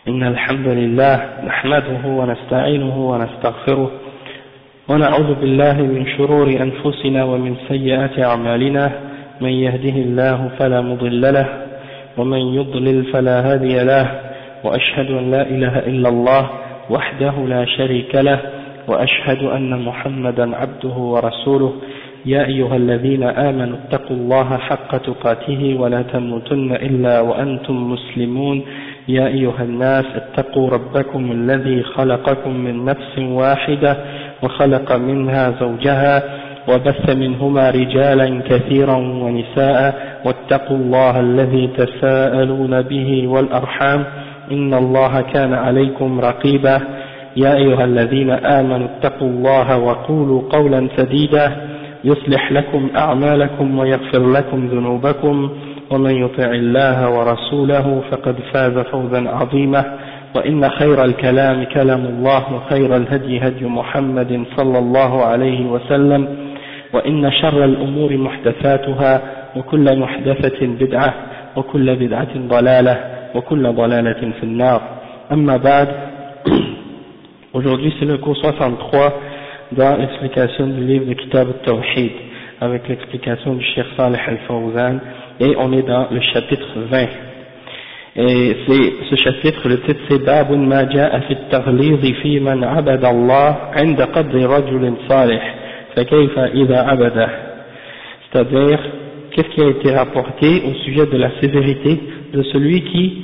إن الحمد لله نحمده ونستعينه ونستغفره ونعوذ بالله من شرور أنفسنا ومن سيئات أعمالنا من يهده الله فلا مضل له ومن يضلل فلا هادي له وأشهد أن لا إله إلا الله وحده لا شريك له وأشهد أن محمدا عبده ورسوله يا أيها الذين آمنوا اتقوا الله حق تقاته ولا تموتن إلا وأنتم مسلمون يا أيها الناس اتقوا ربكم الذي خلقكم من نفس واحدة وخلق منها زوجها وبث منهما رجالا كثيرا ونساء واتقوا الله الذي تساءلون به والأرحام إن الله كان عليكم رقيبا يا أيها الذين آمنوا اتقوا الله وقولوا قولا سديدا يصلح لكم أعمالكم ويغفر لكم ذنوبكم ومن يطع الله ورسوله فقد فاز فوزا عظيما وإن خير الكلام كلام الله وخير الهدي هدي محمد صلى الله عليه وسلم وإن شر الأمور محدثاتها وكل محدثة بدعة وكل بدعة ضلالة وكل ضلالة في النار أما بعد. Aujourd'hui c'est le cours 63 dans l'explication du livre de Kitab al-Tawhid avec l'explication du Cheikh Salih al-Fawzan et on est dans le chapitre 20 et ce chapitre, le titre c'est Babun ma ja'a fi at-taghlidh fi man 'abada Allah 'inda qadri rajulin salih fa kayfa idha 'abada, c'est-à-dire qu'est-ce qui a été rapporté au sujet de la sévérité de celui qui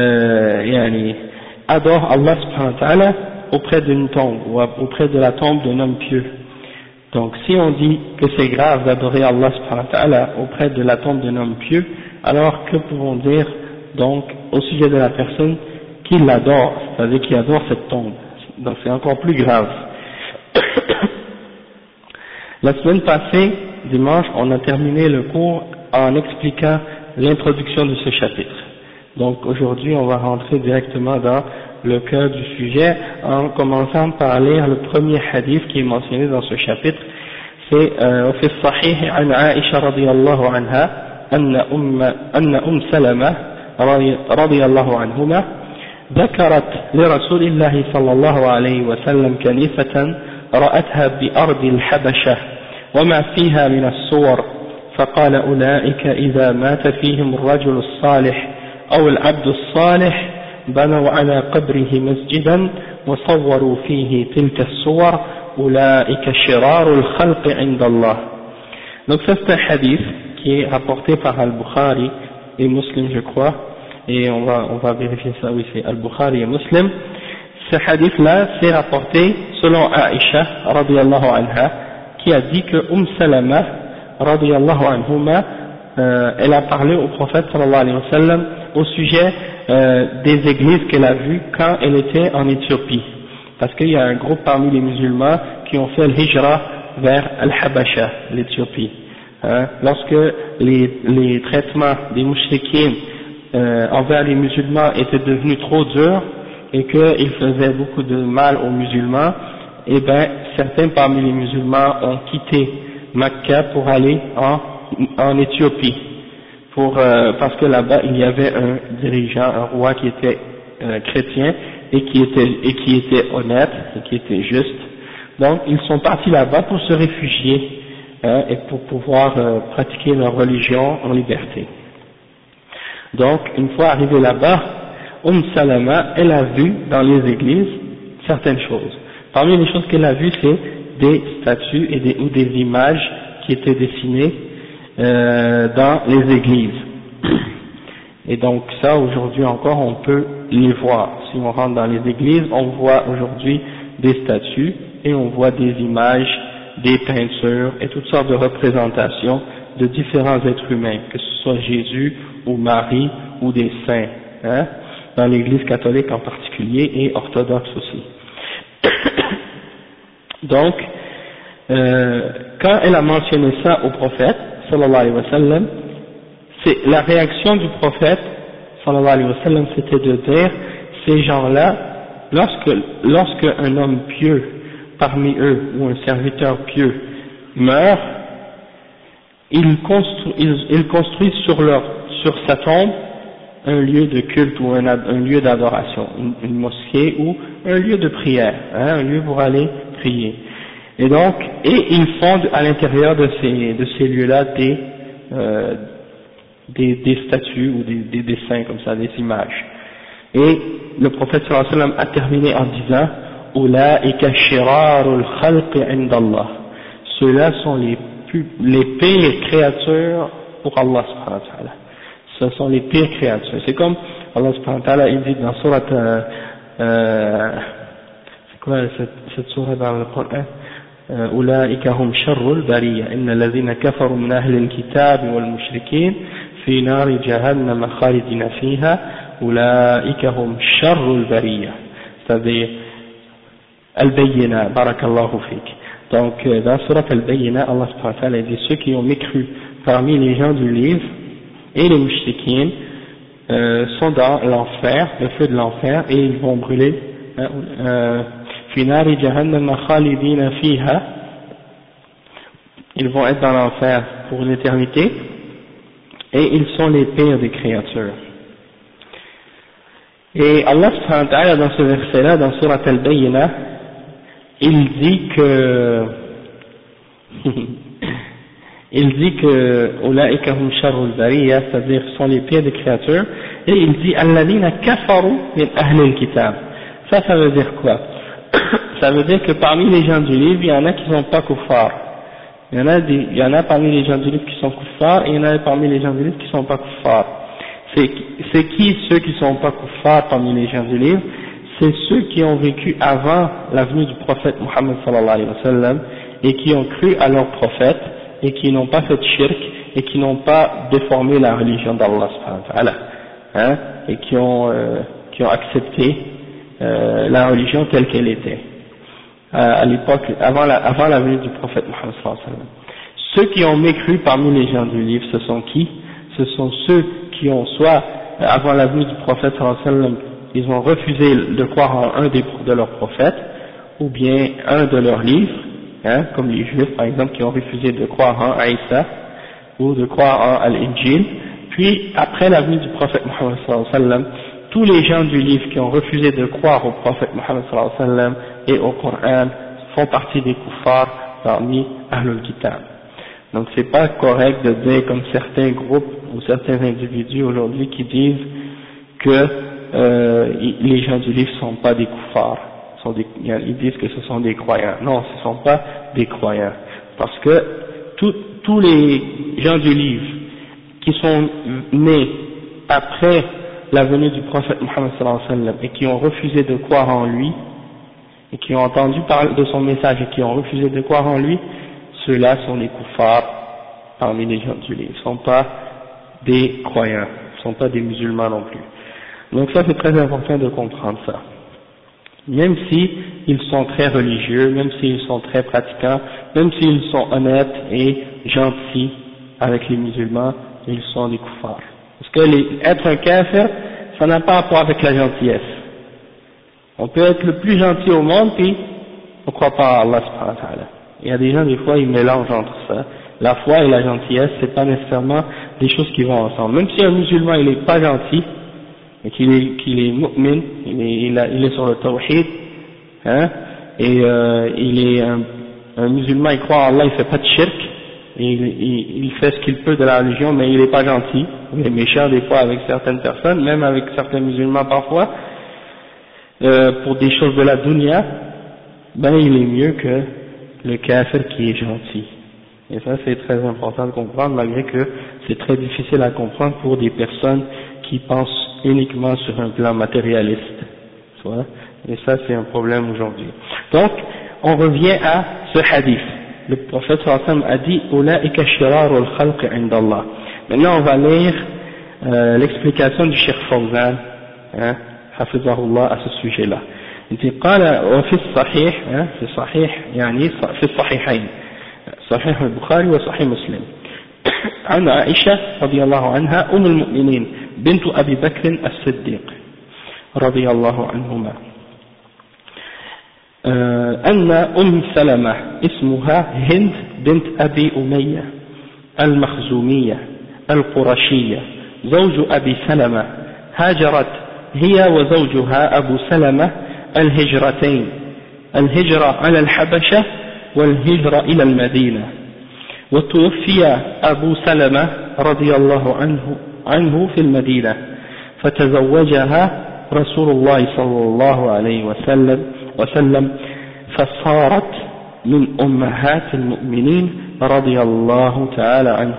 adore Allah subhanahu wa ta'ala auprès d'une tombe ou auprès de la tombe d'un homme pieux. Donc si on dit que c'est grave d'adorer Allah subhanahu wa ta'ala auprès de la tombe d'un homme pieux, alors que pouvons dire donc au sujet de la personne qui l'adore, c'est-à-dire qui adore cette tombe? Donc c'est encore plus grave. La semaine passée, dimanche, on a terminé le cours en expliquant l'introduction de ce chapitre. Donc aujourd'hui on va rentrer directement dans le cœur du sujet en commençant par lire le premier hadith qui est mentionné dans ce chapitre. C'est في الصحيح عن عائشة رضي الله عنها أن سلمة رضي الله عنهما ذكرت لرسول الله صلى الله عليه وسلم كنيسة رأتها بأرض الحبشة وما فيها من الصور فقال أولئك إذا مات فيهم الرجل الصالح أو العبد الصالح بنوا على قبره مسجدا وصوروا فيه تلك الصور أولئك شرار الخلق عند الله. Donc ça c'est un hadith qui est rapporté par Al-Bukhari et Muslim je crois, et on va vérifier ça, oui c'est Al-Bukhari et Muslim. Ce hadith là c'est rapporté selon Aïcha radiyallahu anha qui a dit que Salama radiyallahu anhuma elle a parlé au prophète sallallahu alayhi wa sallam au sujet des églises qu'elle a vues quand elle était en Éthiopie, parce qu'il y a un groupe parmi les musulmans qui ont fait le hijra vers Al-Habasha, l'Éthiopie, lorsque les traitements des mouchriquins envers les musulmans étaient devenus trop durs et qu'ils faisaient beaucoup de mal aux musulmans, et bien certains parmi les musulmans ont quitté Makka pour aller en Éthiopie, parce que là-bas il y avait un dirigeant, un roi qui était chrétien et qui était honnête et qui était juste. Donc ils sont partis là-bas pour se réfugier et pour pouvoir pratiquer leur religion en liberté. Donc une fois arrivé là-bas, Salama elle a vu dans les églises certaines choses. Parmi les choses qu'elle a vues, c'est des statues ou des images qui étaient dessinées dans les églises. Et donc ça aujourd'hui encore on peut les voir. Si on rentre dans les églises, on voit aujourd'hui des statues et on voit des images, des peintures et toutes sortes de représentations de différents êtres humains, que ce soit Jésus ou Marie ou des saints, dans l'église catholique en particulier et orthodoxe aussi. Donc quand elle a mentionné ça au prophète sallallahu alayhi wa sallam, c'est la réaction du prophète sallallahu alayhi wa sallam, c'était de dire ces gens-là, lorsque un homme pieux parmi eux ou un serviteur pieux meurt, ils construisent sur sa tombe un lieu de culte ou un lieu d'adoration, une mosquée ou un lieu de prière, hein, un lieu pour aller prier. Et donc, ils font à l'intérieur de ces lieux-là des statues ou des dessins comme ça, des images. Et le prophète sallallahu alayhi wa sallam a terminé en disant Ulaika shirarul khalqi indallah. Ceux-là sont les pires créatures pour Allah subhanahu wa ta'ala. Ce sont les pires créatures. C'est comme Allah subhanahu wa ta'ala il dit dans surat c'est quoi cette sourate dans le Coran أولئك هم شر البرية إن الذين كفروا من أهل الكتاب والمشركين في نار جهنم خالدين فيها أولئك هم شر البرية. C'est-à-dire Al-Bayyina, barakallahu fik. Donc dans surat Al-Bayyina, Allah subhanahu wa ta'ala dit ceux qui ont mécru parmi les gens du livre et les mushrikin sont dans l'enfer, le feu de l'enfer, et ils vont brûler fi nari jahannam khalidina fiha, ils vont être dans l'enfer pour l'éternité, et ils sont les pires des créatures. Et Allah subhanahu wa ta'ala dans ce verset-là, dans surat Al-Bayyina, il dit que Ulaika hum sharrul bariya, c'est-à-dire sont les pires des créatures, et il dit alladhina kafaru min ahli al-kitab. Ça veut dire quoi? Ça veut dire que parmi les gens du livre, il y en a qui ne sont pas kuffar. Il y en a parmi les gens du livre qui sont kuffar, et il y en a parmi les gens du livre qui ne sont pas kuffar. C'est qui ceux qui ne sont pas kuffar parmi les gens du livre? C'est ceux qui ont vécu avant la venue du prophète Muhammad sallallahu alayhi wa sallam, et qui ont cru à leur prophète, et qui n'ont pas fait shirk, et qui n'ont pas déformé la religion d'Allah subhanahu wa ta'ala, hein, et qui ont accepté la religion telle qu'elle était à l'époque, avant la venue du prophète Muhammad sallallahu alayhi wa sallam. Ceux qui ont mécru parmi les gens du livre, ce sont qui? Ce sont ceux qui ont soit, avant la venue du prophète sallallahu alayhi wa sallam, ils ont refusé de croire en un de leurs prophètes, ou bien un de leurs livres, hein, comme les Juifs par exemple qui ont refusé de croire en Isa, ou de croire en Al-Injil. Puis après la venue du prophète Muhammad sallallahu alayhi wa sallam, tous les gens du livre qui ont refusé de croire au prophète Muhammad sallallahu alayhi wa sallam et au Coran font partie des kuffars parmi Ahlul Kitab. Donc c'est pas correct de dire comme certains groupes ou certains individus aujourd'hui qui disent que les gens du livre sont pas des kuffars, ils disent que ce sont des croyants. Non, ce ne sont pas des croyants, parce que tous les gens du livre qui sont nés après la venue du prophète Muhammad sallallahu alayhi wa sallam et qui ont refusé de croire en lui, et qui ont entendu parler de son message et qui ont refusé de croire en lui, ceux-là sont les kuffars parmi les gens du livre, ils ne sont pas des croyants, ils ne sont pas des musulmans non plus. Donc ça c'est très important de comprendre ça. Même si ils sont très religieux, même s'ils sont très pratiquants, même s'ils sont honnêtes et gentils avec les musulmans, ils sont des kuffars. Parce que être un kafir, ça n'a pas rapport avec la gentillesse. On peut être le plus gentil au monde, puis on ne croit pas à Allah subhanahu wa ta'ala. Il y a des gens, des fois, ils mélangent entre ça. La foi et la gentillesse, c'est pas nécessairement des choses qui vont ensemble. Même si un musulman, il est pas gentil, et qu'il est mu'min, il est sur le tawhid, hein, et il est un musulman, il croit en Allah, il fait pas de shirk, et il fait ce qu'il peut de la religion, mais il est pas gentil, il est méchant des fois avec certaines personnes, même avec certains musulmans parfois, pour des choses de la dunya, ben il est mieux que le kafir qui est gentil. Et ça c'est très important de comprendre, malgré que c'est très difficile à comprendre pour des personnes qui pensent uniquement sur un plan matérialiste. Et ça c'est un problème aujourd'hui. Donc, on revient à ce hadith. Le prophète sallallahu alayhi wa sallam a dit Ulaika shirarul khalqi indallah. Maintenant on va lire l'explication du Cheikh Fawzan, hein, hafizahullah, à ce sujet-là. Il dit قال وفي الصحيح في الصحيح يعني في الصحيحين صحيح البخاري وصحيح مسلم عن عائشة رضي الله عنها أم المؤمنين بنت أبي بكر الصديق رضي الله عنهما أن أم سلمة اسمها هند بنت أبي أمية المخزومية القرشية زوج أبي سلمة هاجرت هي وزوجها أبو سلمة الهجرتين، الهجرة على الحبشة والهجرة إلى المدينة. وتوفي أبو سلمة رضي الله عنه في المدينة، فتزوجها رسول الله صلى الله عليه وسلم فصارت من أمهات المؤمنين رضي الله تعالى عنه.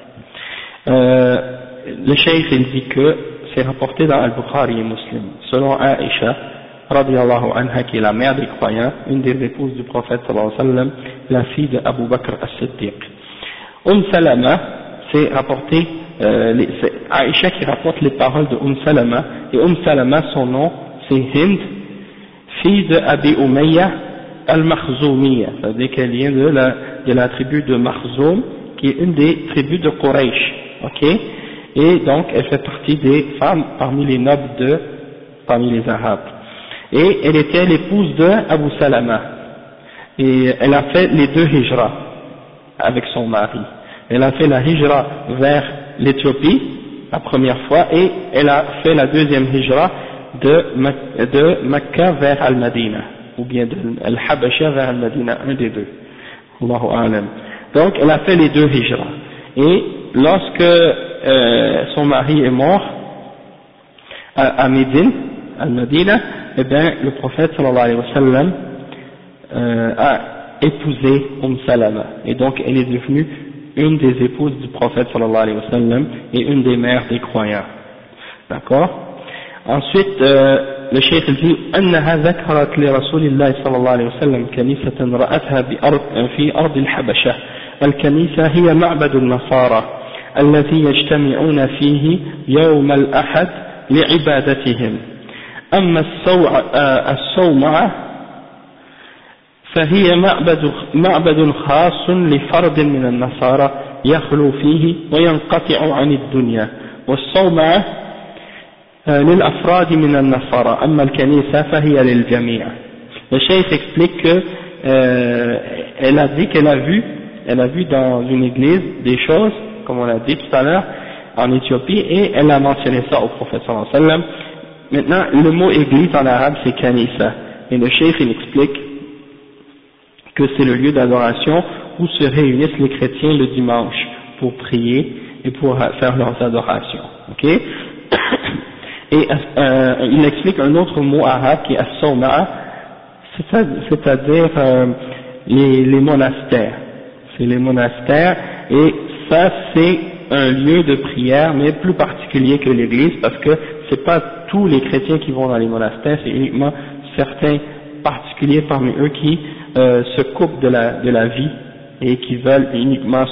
Le cheikh il dit que c'est rapporté dans Al-Bukhari et Muslim, selon Aïcha radiallahu anha, qui est la mère des croyants, une des épouses du prophète sallallahu alayhi wa sallam, la fille de Abu Bakr as-Siddiq. Salama, c'est rapporté, c'est Aïcha qui rapporte les paroles de Salama, et Salama, son nom, c'est Hind, fille de Abi Umayya al-Makhzoumiyya, c'est-à-dire qu'elle vient de la tribu de Makhzoum, qui est une des tribus de Quraysh, ok, et donc elle fait partie des femmes parmi les nobles parmi les Arabes, et elle était l'épouse de Abu Salama, et elle a fait les deux hijras avec son mari. Elle a fait la hijra vers l'Éthiopie la première fois, et elle a fait la deuxième hijra de Mecca vers Al-Madina, ou bien de Al-Habasha vers Al-Madina, un des deux. Allahu a'lam. Donc elle a fait les deux hijras, et lorsque son mari est mort à Médine, Al-Madina, eh bien le prophète sallallahu alayhi wa sallam a épousé Salama, et donc elle est devenue une des épouses du prophète sallallahu alayhi wa sallam et une des mères des croyants. D'accord? Ensuite, le cheikh dit أنها ذكرت لرسول الله صلى الله عليه وسلم كنيسة رأتها في أرض الحبشة. الكنيسة هي معبد النصارى الذي يجتمعون فيه يوم الأحد لعبادتهم. أما الصومعة فهي معبد خاص لفرد من النصارى يخلو فيه وينقطع عن الدنيا، والصومعة للأفراد من النصارى، أما الكنيسة فهي للجميع. Le cheikh explique que elle a dit qu'elle a vu dans une église des choses, comme on l'a dit tout à l'heure, en Éthiopie, et elle a mentionné ça au prophète sallallahu alayhi wa sallam. Maintenant, le mot église en arabe c'est kanisa, et le cheikh il explique que c'est le lieu d'adoration où se réunissent les chrétiens le dimanche pour prier et pour faire leurs adorations. Ok? Et il explique un autre mot arabe qui est as-sawma'a, c'est-à-dire les monastères. C'est les monastères, et ça c'est un lieu de prière, mais plus particulier que l'église, parce que c'est pas tous les chrétiens qui vont dans les monastères, c'est uniquement certains particuliers parmi eux qui se coupent de la vie et qui veulent uniquement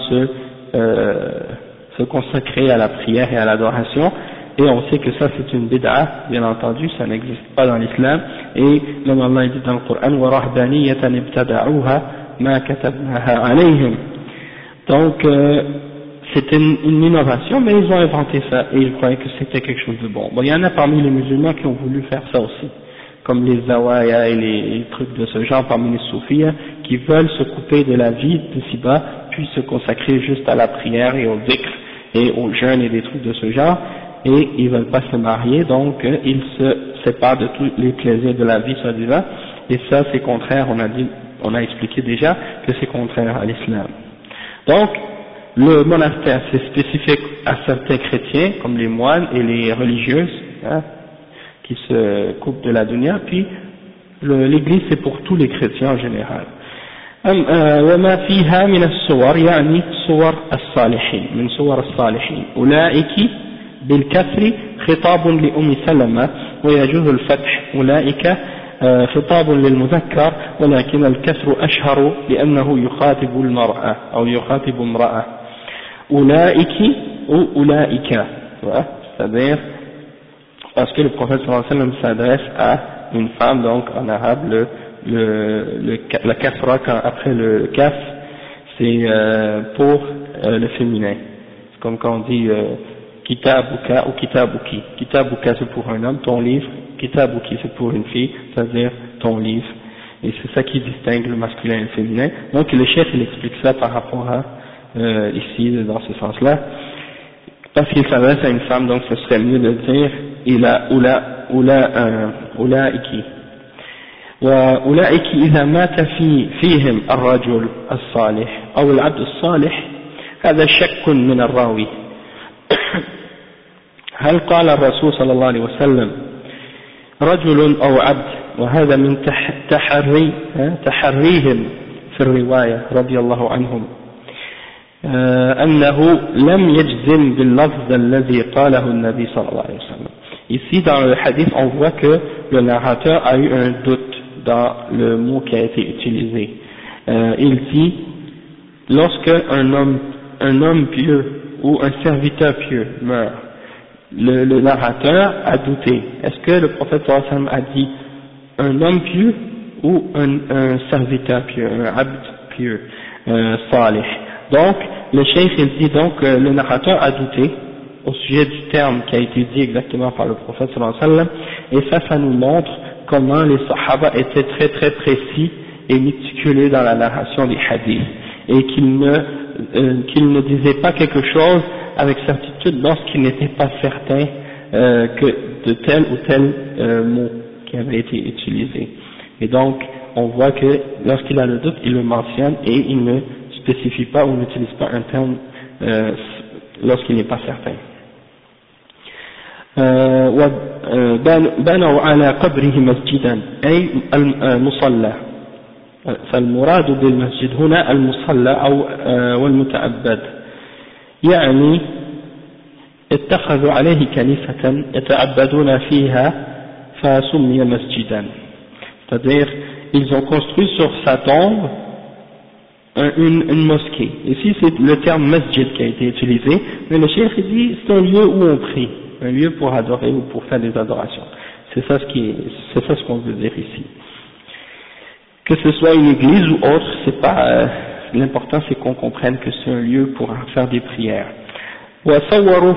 se consacrer à la prière et à l'adoration, et on sait que ça c'est une bid'a, bien entendu, ça n'existe pas dans l'islam, et même Allah dit dans le Coran وَرَهْبَانِيَّةً ابْتَدَعُوهَا مَا كَتَبْنَاهَا عَلَيْهِمْ. Donc c'était une innovation, mais ils ont inventé ça et ils croyaient que c'était quelque chose de bon. Bon, il y en a parmi les musulmans qui ont voulu faire ça aussi, comme les zawaya et les trucs de ce genre parmi les soufis, qui veulent se couper de la vie de ci-bas, puis se consacrer juste à la prière et au dhikr et au jeûne et des trucs de ce genre, et ils veulent pas se marier, donc ils se séparent de tous les plaisirs de la vie soi-disant, et ça c'est contraire, on a expliqué déjà que c'est contraire à l'islam. Donc le monastère c'est spécifique à certains chrétiens comme les moines et les religieuses, qui se coupent de la dunya, puis l'église c'est pour tous les chrétiens en général. وما فيها من الصور يعني صور الصالحين من صور الصالحين أولئك بالكسر خطاب لأم سلمة ويجوز الفتح أولئك خطاب للمذكر ولكن الكسر أشهر لأنه يخاطب المرأة أو يخاطب امرأة أولئك ou أولئك, c'est-à-dire parce que le prophète sallallahu alayhi wa sallam s'adresse à une femme, donc en arabe la kasra après le kaf c'est pour le féminin, c'est comme quand on dit kitabuka ou kitabuki. Kitabuka c'est pour un homme, ton livre, kitabuki c'est pour une fille, c'est-à-dire ton livre, et c'est ça qui distingue le masculin et le féminin. Donc le chef il explique ça par rapport à ici dans ce sens là, parce qu'il s'adresse à une femme, donc ce serait mieux de dire إلى أولئك وأولئك إذا مات فيهم الرجل الصالح أو العبد الصالح هذا شك من الراوي هل قال الرسول صلى الله عليه وسلم رجل أو عبد وهذا من تحريهم في الرواية رضي الله عنهم أنه لم يجزم باللفظ الذي قاله النبي صلى الله عليه وسلم. Ici dans le hadith on voit que le narrateur a eu un doute dans le mot qui a été utilisé. Il dit lorsque un homme pieux ou un serviteur pieux meurt, le narrateur a douté. Est-ce que le prophète sallallahu alayhi wa sallam a dit un homme pieux ou un serviteur pieux, un abd pieux, salih? Donc le cheikh il dit donc le narrateur a douté au sujet du terme qui a été dit exactement par le prophète sallallahu alayhi wa sallam, et ça nous montre comment les sahaba étaient très très précis et méticuleux dans la narration des hadiths, et qu'ils ne disaient pas quelque chose avec certitude lorsqu'ils n'étaient pas certains que de tel ou tel mot qui avait été utilisé. Et donc on voit que lorsqu'il a le doute, il le mentionne et il ne spécifie pas ou n'utilise pas un terme lorsqu'il n'est pas certain. بنوا على قبره مسجدا أي المصلى، فالمراد بالمسجد هنا المصلى أو والمتعبد، يعني اتخذوا عليه كنيسة يتعبدون فيها فسمي مسجدا، c'est-à-dire ils ont construit sur sa tombe une mosquée. Ici c'est le terme masjid qui a été utilisé, mais le cheikh dit c'est un lieu où on prie, un lieu pour adorer ou pour faire des adorations. C'est ça ce qu'on veut dire ici. Que ce soit une église ou autre, c'est pas l'important, c'est qu'on comprenne que c'est un lieu pour faire des prières. وصوروا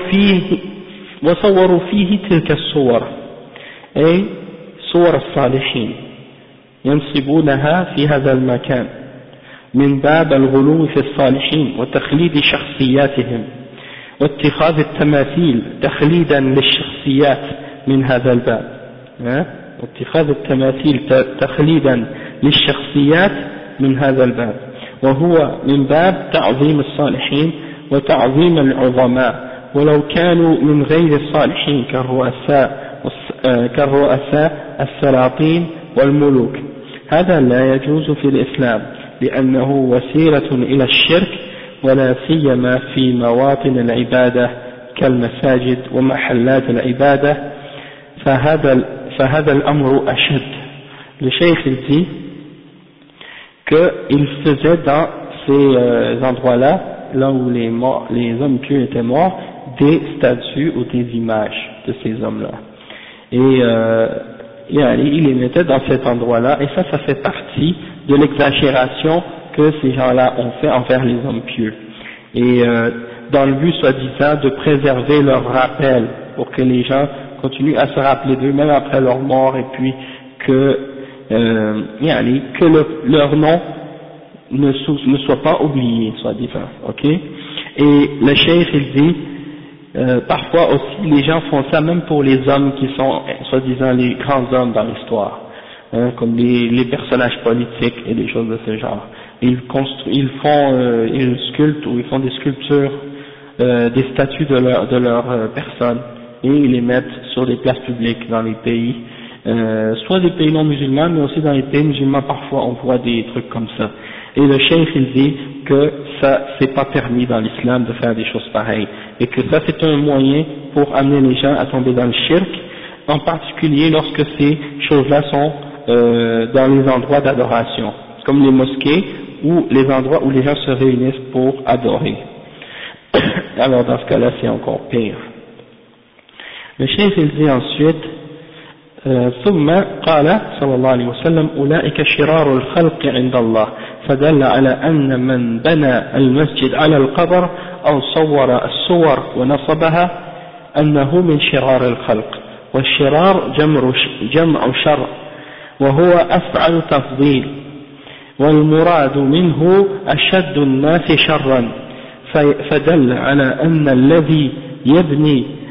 فيه تلك الصور أي صور الصالحين ينصبونها في هذا المكان من باب الغلو في الصالحين وتخليد شخصياتهم واتخاذ التماثيل تخليدا للشخصيات من هذا الباب، واتخاذ التماثيل تخليدا للشخصيات من هذا الباب، وهو من باب تعظيم الصالحين وتعظيم العظماء ولو كانوا من غير الصالحين كالرؤساء السلاطين والملوك. هذا لا يجوز في الإسلام لأنه وسيلة إلى الشرك ولا سيما في مواطن العبادة كالمساجد ومحلات العبادة، فهذا الأمر أشد. Le cheikh il dit qu'il faisait dans ces endroits-là, là où les hommes pieux étaient morts, des statues ou des images de ces hommes-là. Et il les mettait dans cet endroit-là, et ça fait partie de l'exagération que ces gens-là ont fait envers les hommes pieux. Et dans le but, soi-disant, de préserver leur rappel, pour que les gens continuent à se rappeler d'eux, même après leur mort, et puis que leur nom ne soit pas oublié, soi-disant, ok? Et le cheikh il dit, parfois aussi les gens font ça même pour les hommes qui sont, soi-disant, les grands hommes dans l'histoire, comme les personnages politiques et des choses de ce genre. Ils sculptent ou ils font des sculptures, des statues de leur personne, et ils les mettent sur des places publiques dans les pays, soit des pays non musulmans, mais aussi dans les pays musulmans parfois on voit des trucs comme ça. Et le cheikh il dit que ça c'est pas permis dans l'islam de faire des choses pareilles, et que ça c'est un moyen pour amener les gens à tomber dans le shirk, en particulier lorsque ces choses-là sont dans les endroits d'adoration, comme les mosquées ou les endroits où les gens se réunissent pour adorer. Alors dans ce cas-là c'est encore pire. Le cheikh il dit ensuite ثم قال صلى الله عليه وسلم أولئك شرار الخلق عند الله، فدل على أن من بنى المسجد على القبر أو صور الصور ونصبها أنه من شرار الخلق، والشرار جمع شر وهو أفعل تفضيل، والمراد منه أشد الناس شرا، فدل على أن الذي يبني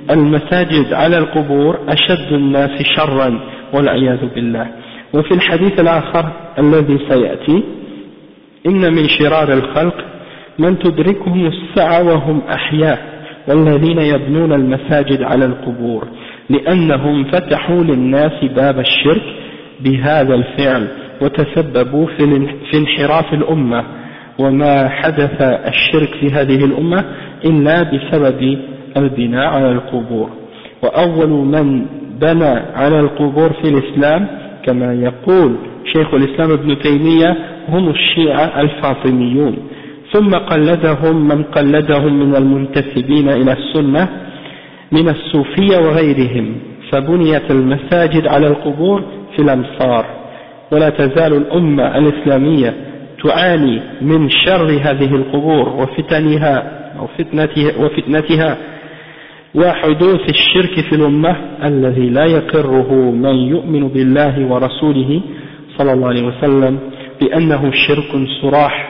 المساجد على القبور أشد الناس شرا والعياذ بالله. وفي الحديث الآخر الذي سيأتي إن من شرار الخلق من تدركهم الساعة وهم أحياء والذين يبنون المساجد على القبور لأنهم فتحوا للناس باب الشرك بهذا الفعل وتسببوا في انحراف الأمة. وما حدث الشرك في هذه الأمة إلا بسبب البناء على القبور. وأول من بنى على القبور في الإسلام كما يقول شيخ الإسلام ابن تيمية هم الشيعة الفاطميون، ثم قلدهم من قلدهم من المنتسبين إلى السنة من الصوفية وغيرهم، فبنيت المساجد على القبور في الأمصار. ولا تزال الأمة الإسلامية تعاني من شر هذه القبور وفتنتها وحدوث الشرك في الأمة الذي لا يقره من يؤمن بالله ورسوله صلى الله عليه وسلم بأنه شرك صراح.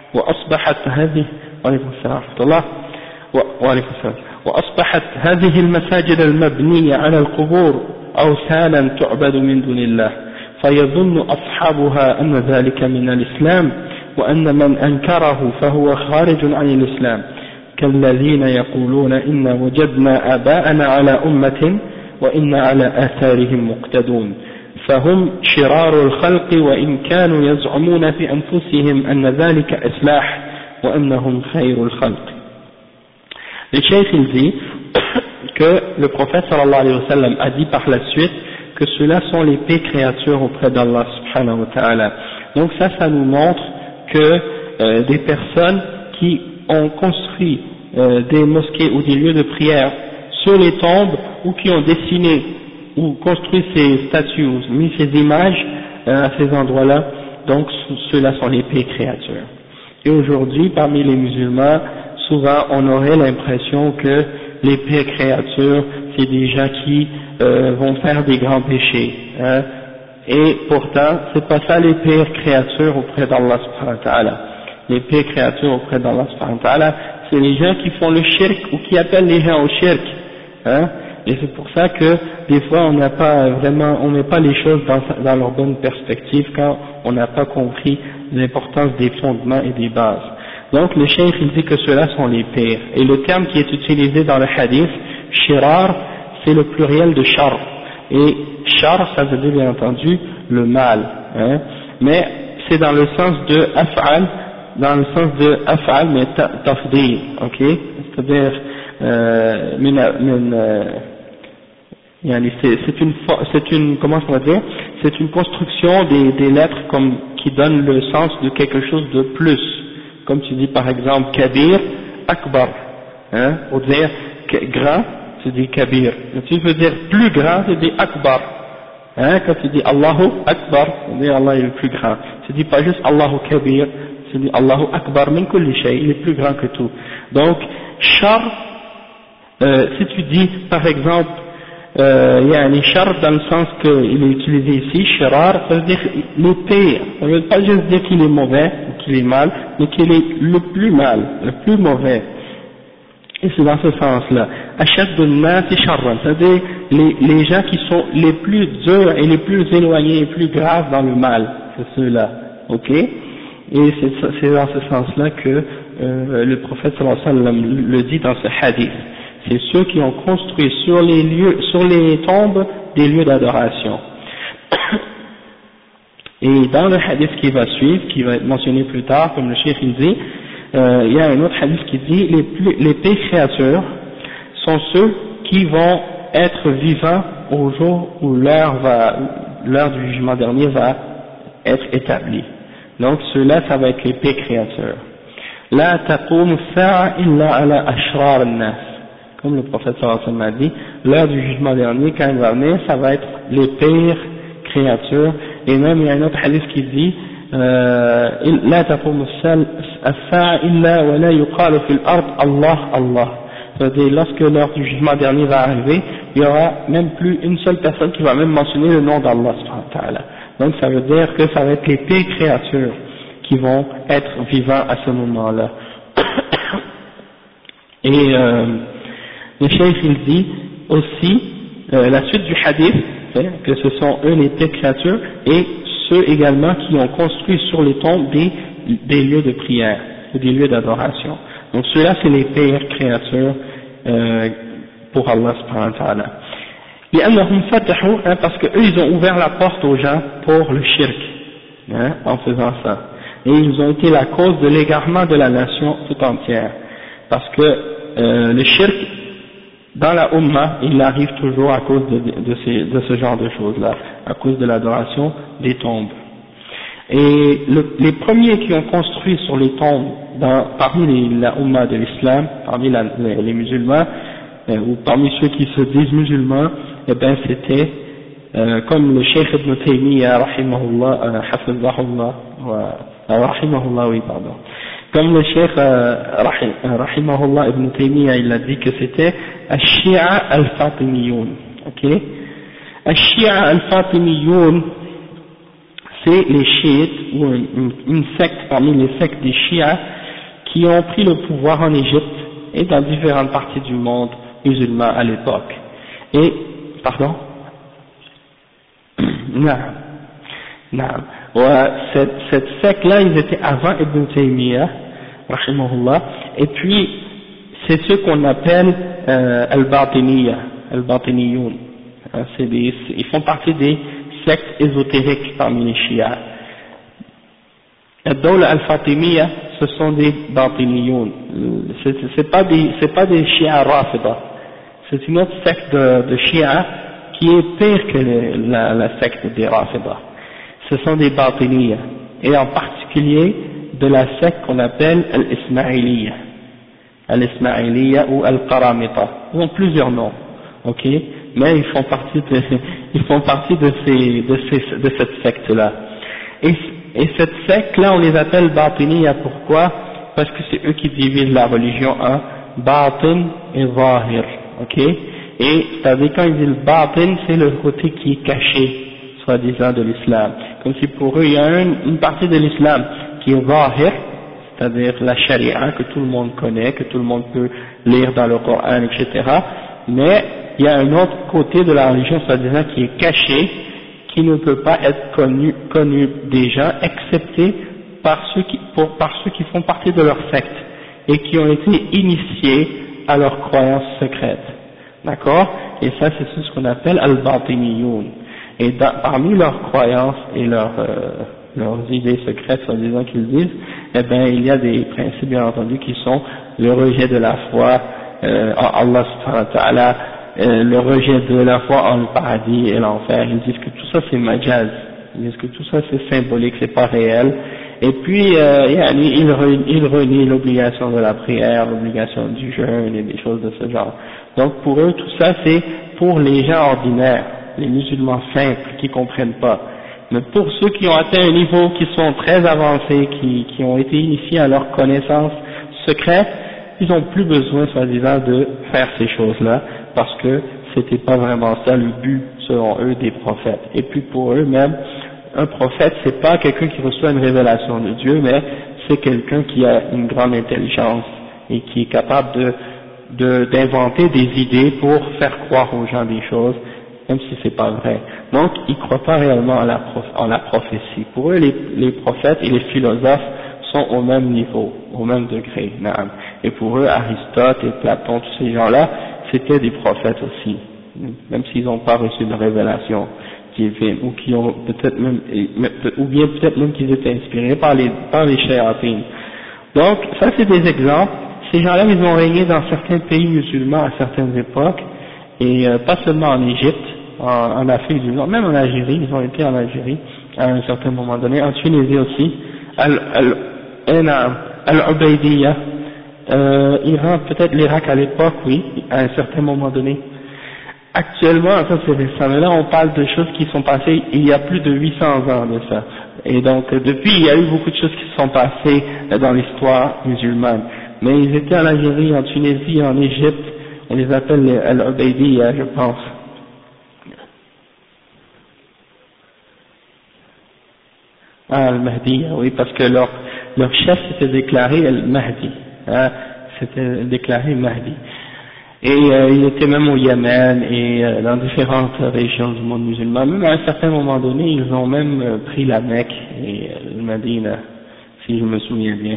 وأصبحت هذه المساجد المبنية على القبور أوثانا تعبد من دون الله، فيظن أصحابها أن ذلك من الإسلام، وأن من أنكره فهو خارج عن الإسلام، كالذين يقولون إن وجدنا آباءنا على أمة وإن على آثارهم مقتدون، فهم شرار الخلق وإن كانوا يزعمون في أنفسهم أن ذلك إصلاح وأنهم خير الخلق. Le cheikh il dit que le prophète sallallahu alayhi wa sallam a dit par la suite que ceux-là sont les pires créatures auprès d'Allah subhanahu wa ta'ala. Donc ça nous montre que des personnes qui ont construit des mosquées ou des lieux de prière sur les tombes ou qui ont dessiné ou construit ces statues ou mis ces images à ces endroits-là, donc ceux-là sont les pires créatures. Et aujourd'hui, parmi les musulmans, souvent on aurait l'impression que les pires créatures, c'est des gens qui vont faire des grands péchés, hein, et pourtant c'est pas ça les pires créatures auprès d'Allah subhanahu wa ta'ala. Les pires créatures auprès d'Allah subhanahu wa ta'ala, c'est les gens qui font le shirk ou qui appellent les gens au shirk, hein, et c'est pour ça que des fois on n'a pas vraiment, on met pas les choses dans leur bonne perspective quand on n'a pas compris l'importance des fondements et des bases. Donc le cheikh il dit que ceux-là sont les pires, et le terme qui est utilisé dans le hadith, shirar, c'est le pluriel de shar, et shar ça veut dire bien entendu le mal, hein, mais c'est dans le sens de af'al, mais tafdil, ok, c'est-à-dire c'est une comment on va dire, c'est une construction des lettres comme qui donne le sens de quelque chose de plus, comme tu dis par exemple kabir, akbar, hein, pour dire grand, tu dis kabir, tu veux dire plus grand, tu dis akbar, hein, quand tu dis Allahu akbar, tu dis Allah est le plus grand, tu dis pas juste Allahu kabir, tu dis Allahu akbar min kulli shay, il est plus grand que tout. Donc shar, si tu dis par exemple yani shar dans le sens qu'il est utilisé ici, shirar, ça veut dire le pire, ça veut pas juste dire qu'il est mauvais ou qu'il est mal, mais qu'il est le plus mal, le plus mauvais. Et c'est dans ce sens-là. Ashaddu an-nasi sharran, c'est-à-dire les gens qui sont les plus durs et les plus éloignés et plus graves dans le mal, c'est ceux-là, ok? Et c'est dans ce sens-là que le prophète sallallahu alayhi wa sallam le dit dans ce hadith. C'est ceux qui ont construit sur les tombes des lieux d'adoration. Et dans le hadith qui va suivre, qui va être mentionné plus tard, comme le cheikh il dit, il y a un autre hadith qui dit les pires créatures sont ceux qui vont être vivants au jour où l'heure du jugement dernier va être établie. Donc ceux-là, ça va être les pires créatures. La taqum as-sa'a illa ala ashrar an-nas. Comme le prophète sallallahu alayhi wa sallam a dit, l'heure du jugement dernier, quand il va venir, ça va être les pires créatures. Et même il y a un autre hadith qui dit la taqum as-sa'a illa wa la yuqalu fil ard Allah Allah. C'est-à-dire lorsque l'heure du jugement dernier va arriver, il y aura même plus une seule personne qui va même mentionner le nom d'Allah subhanahu wa ta'ala. Donc ça veut dire que ça va être les pires créatures qui vont être vivants à ce moment-là. Et le cheikh il dit aussi la suite du hadith, que ce sont eux les pires créatures, et ceux également qui ont construit sur les tombes des lieux de prière ou des lieux d'adoration. Donc ceux-là c'est les pires créatures pour Allah subhanahu wa ta'ala. Parce que eux ils ont ouvert la porte aux gens pour le shirk, en faisant ça. Et ils ont été la cause de l'égarement de la nation tout entière. Parce que le shirk, dans la Ummah, il arrive toujours à cause de ce genre de choses-là, à cause de l'adoration des tombes. Et les premiers qui ont construit sur les tombes, parmi la Ummah de l'islam, parmi les musulmans, ou parmi ceux qui se disent musulmans, eh ben c'était comme le Cheikh Ibn Taymiyyah, rahimahullah, hafizahullah, rahimahullah, oui, pardon. Comme le Cheikh rahimahullah Ibn Taymiyyah, il a dit que c'était Ash-Shi'a al-Fatimiyoun, ok? Ash-Shi'a al-Fatimiyoun, c'est les chiites, ou une secte parmi les sectes des chiites qui ont pris le pouvoir en Égypte et dans différentes parties du monde musulman à l'époque. Et, pardon? Non. Ouais, cette secte-là, ils étaient avant Ibn Taymiyyah, rahimahullah, et puis c'est ceux qu'on appelle al-Batiniyya, al-Batiniyoun. Ils font partie des sectes ésotériques parmi les chiites. Al-Dawla al-Fatimiyya, ce sont des Batiniyoun. C'est pas des chiites rafida. C'est une autre secte de chiites qui est pire que la secte des rafida. Ce sont des Batiniyya, et en particulier de la secte qu'on appelle al-Ismailiyya ou al-Qaramita. Ils ont plusieurs noms, ok, mais ils font partie de cette secte-là. Et cette secte-là, on les appelle Batiniyya, pourquoi? Parce que c'est eux qui divisent la religion en Batin et Zahir, ok? Et c'est-à-dire quand ils disent le Batin, c'est le côté qui est caché, soi-disant, de l'islam. Comme si pour eux, il y a une partie de l'islam qui est Zahir, c'est-à-dire la charia que tout le monde connaît, que tout le monde peut lire dans le Coran, etc. Mais il y a un autre côté de la religion, soi-disant, qui est caché, qui ne peut pas être connu des gens, excepté par ceux qui font partie de leur secte et qui ont été initiés à leurs croyances secrètes. D'accord? Et ça, c'est ce qu'on appelle al-Batiniyoun. Et parmi leurs croyances et leurs idées secrètes, soi-disant qu'ils disent, eh bien, il y a des principes, bien entendu, qui sont le rejet de la foi en Allah subhanahu wa ta'ala, le rejet de la foi en le paradis et l'enfer. Ils disent que tout ça c'est majaz, ils disent que tout ça c'est symbolique, c'est pas réel. Et puis ils renient l'obligation de la prière, l'obligation du jeûne et des choses de ce genre. Donc pour eux tout ça c'est pour les gens ordinaires, les musulmans simples qui comprennent pas. Mais pour ceux qui ont atteint un niveau qui sont très avancés, qui ont été initiés à leur connaissance secrète, ils n'ont plus besoin, soi-disant, de faire ces choses-là, parce que c'était pas vraiment ça le but, selon eux, des prophètes. Et puis pour eux-mêmes, un prophète, c'est pas quelqu'un qui reçoit une révélation de Dieu, mais c'est quelqu'un qui a une grande intelligence et qui est capable d'inventer des idées pour faire croire aux gens des choses, même si c'est pas vrai. Donc, ils croient pas réellement en la prophétie. Pour eux, les prophètes et les philosophes sont au même niveau, au même degré. Et pour eux, Aristote et Platon, tous ces gens-là, c'était des prophètes aussi, même s'ils n'ont pas reçu de révélation divine, ou qui ont peut-être même, ou bien peut-être même qu'ils étaient inspirés par les shayatines. Donc, ça c'est des exemples. Ces gens-là, ils ont régné dans certains pays musulmans à certaines époques, et pas seulement en Égypte, en Afrique du Nord, même en Algérie, ils ont été en Algérie à un certain moment donné, en Tunisie aussi, Al-Ubaydiyya, Iran, peut-être l'Irak à l'époque, oui, à un certain moment donné. Actuellement, ça c'est récent, mais là on parle de choses qui sont passées il y a plus de 800 ans de ça. Et donc depuis, il y a eu beaucoup de choses qui se sont passées dans l'histoire musulmane. Mais ils étaient en Algérie, en Tunisie, en Égypte, on les appelle les Al-Ubaydiyya, je pense. Ah, Al-Mahdi, oui, parce que leur chef s'était déclaré Al-Mahdi, c'était déclaré Mahdi. Et il était même au Yémen et dans différentes régions du monde musulman. Même à un certain moment donné, ils ont même pris la Mecque et le Médine, si je me souviens bien.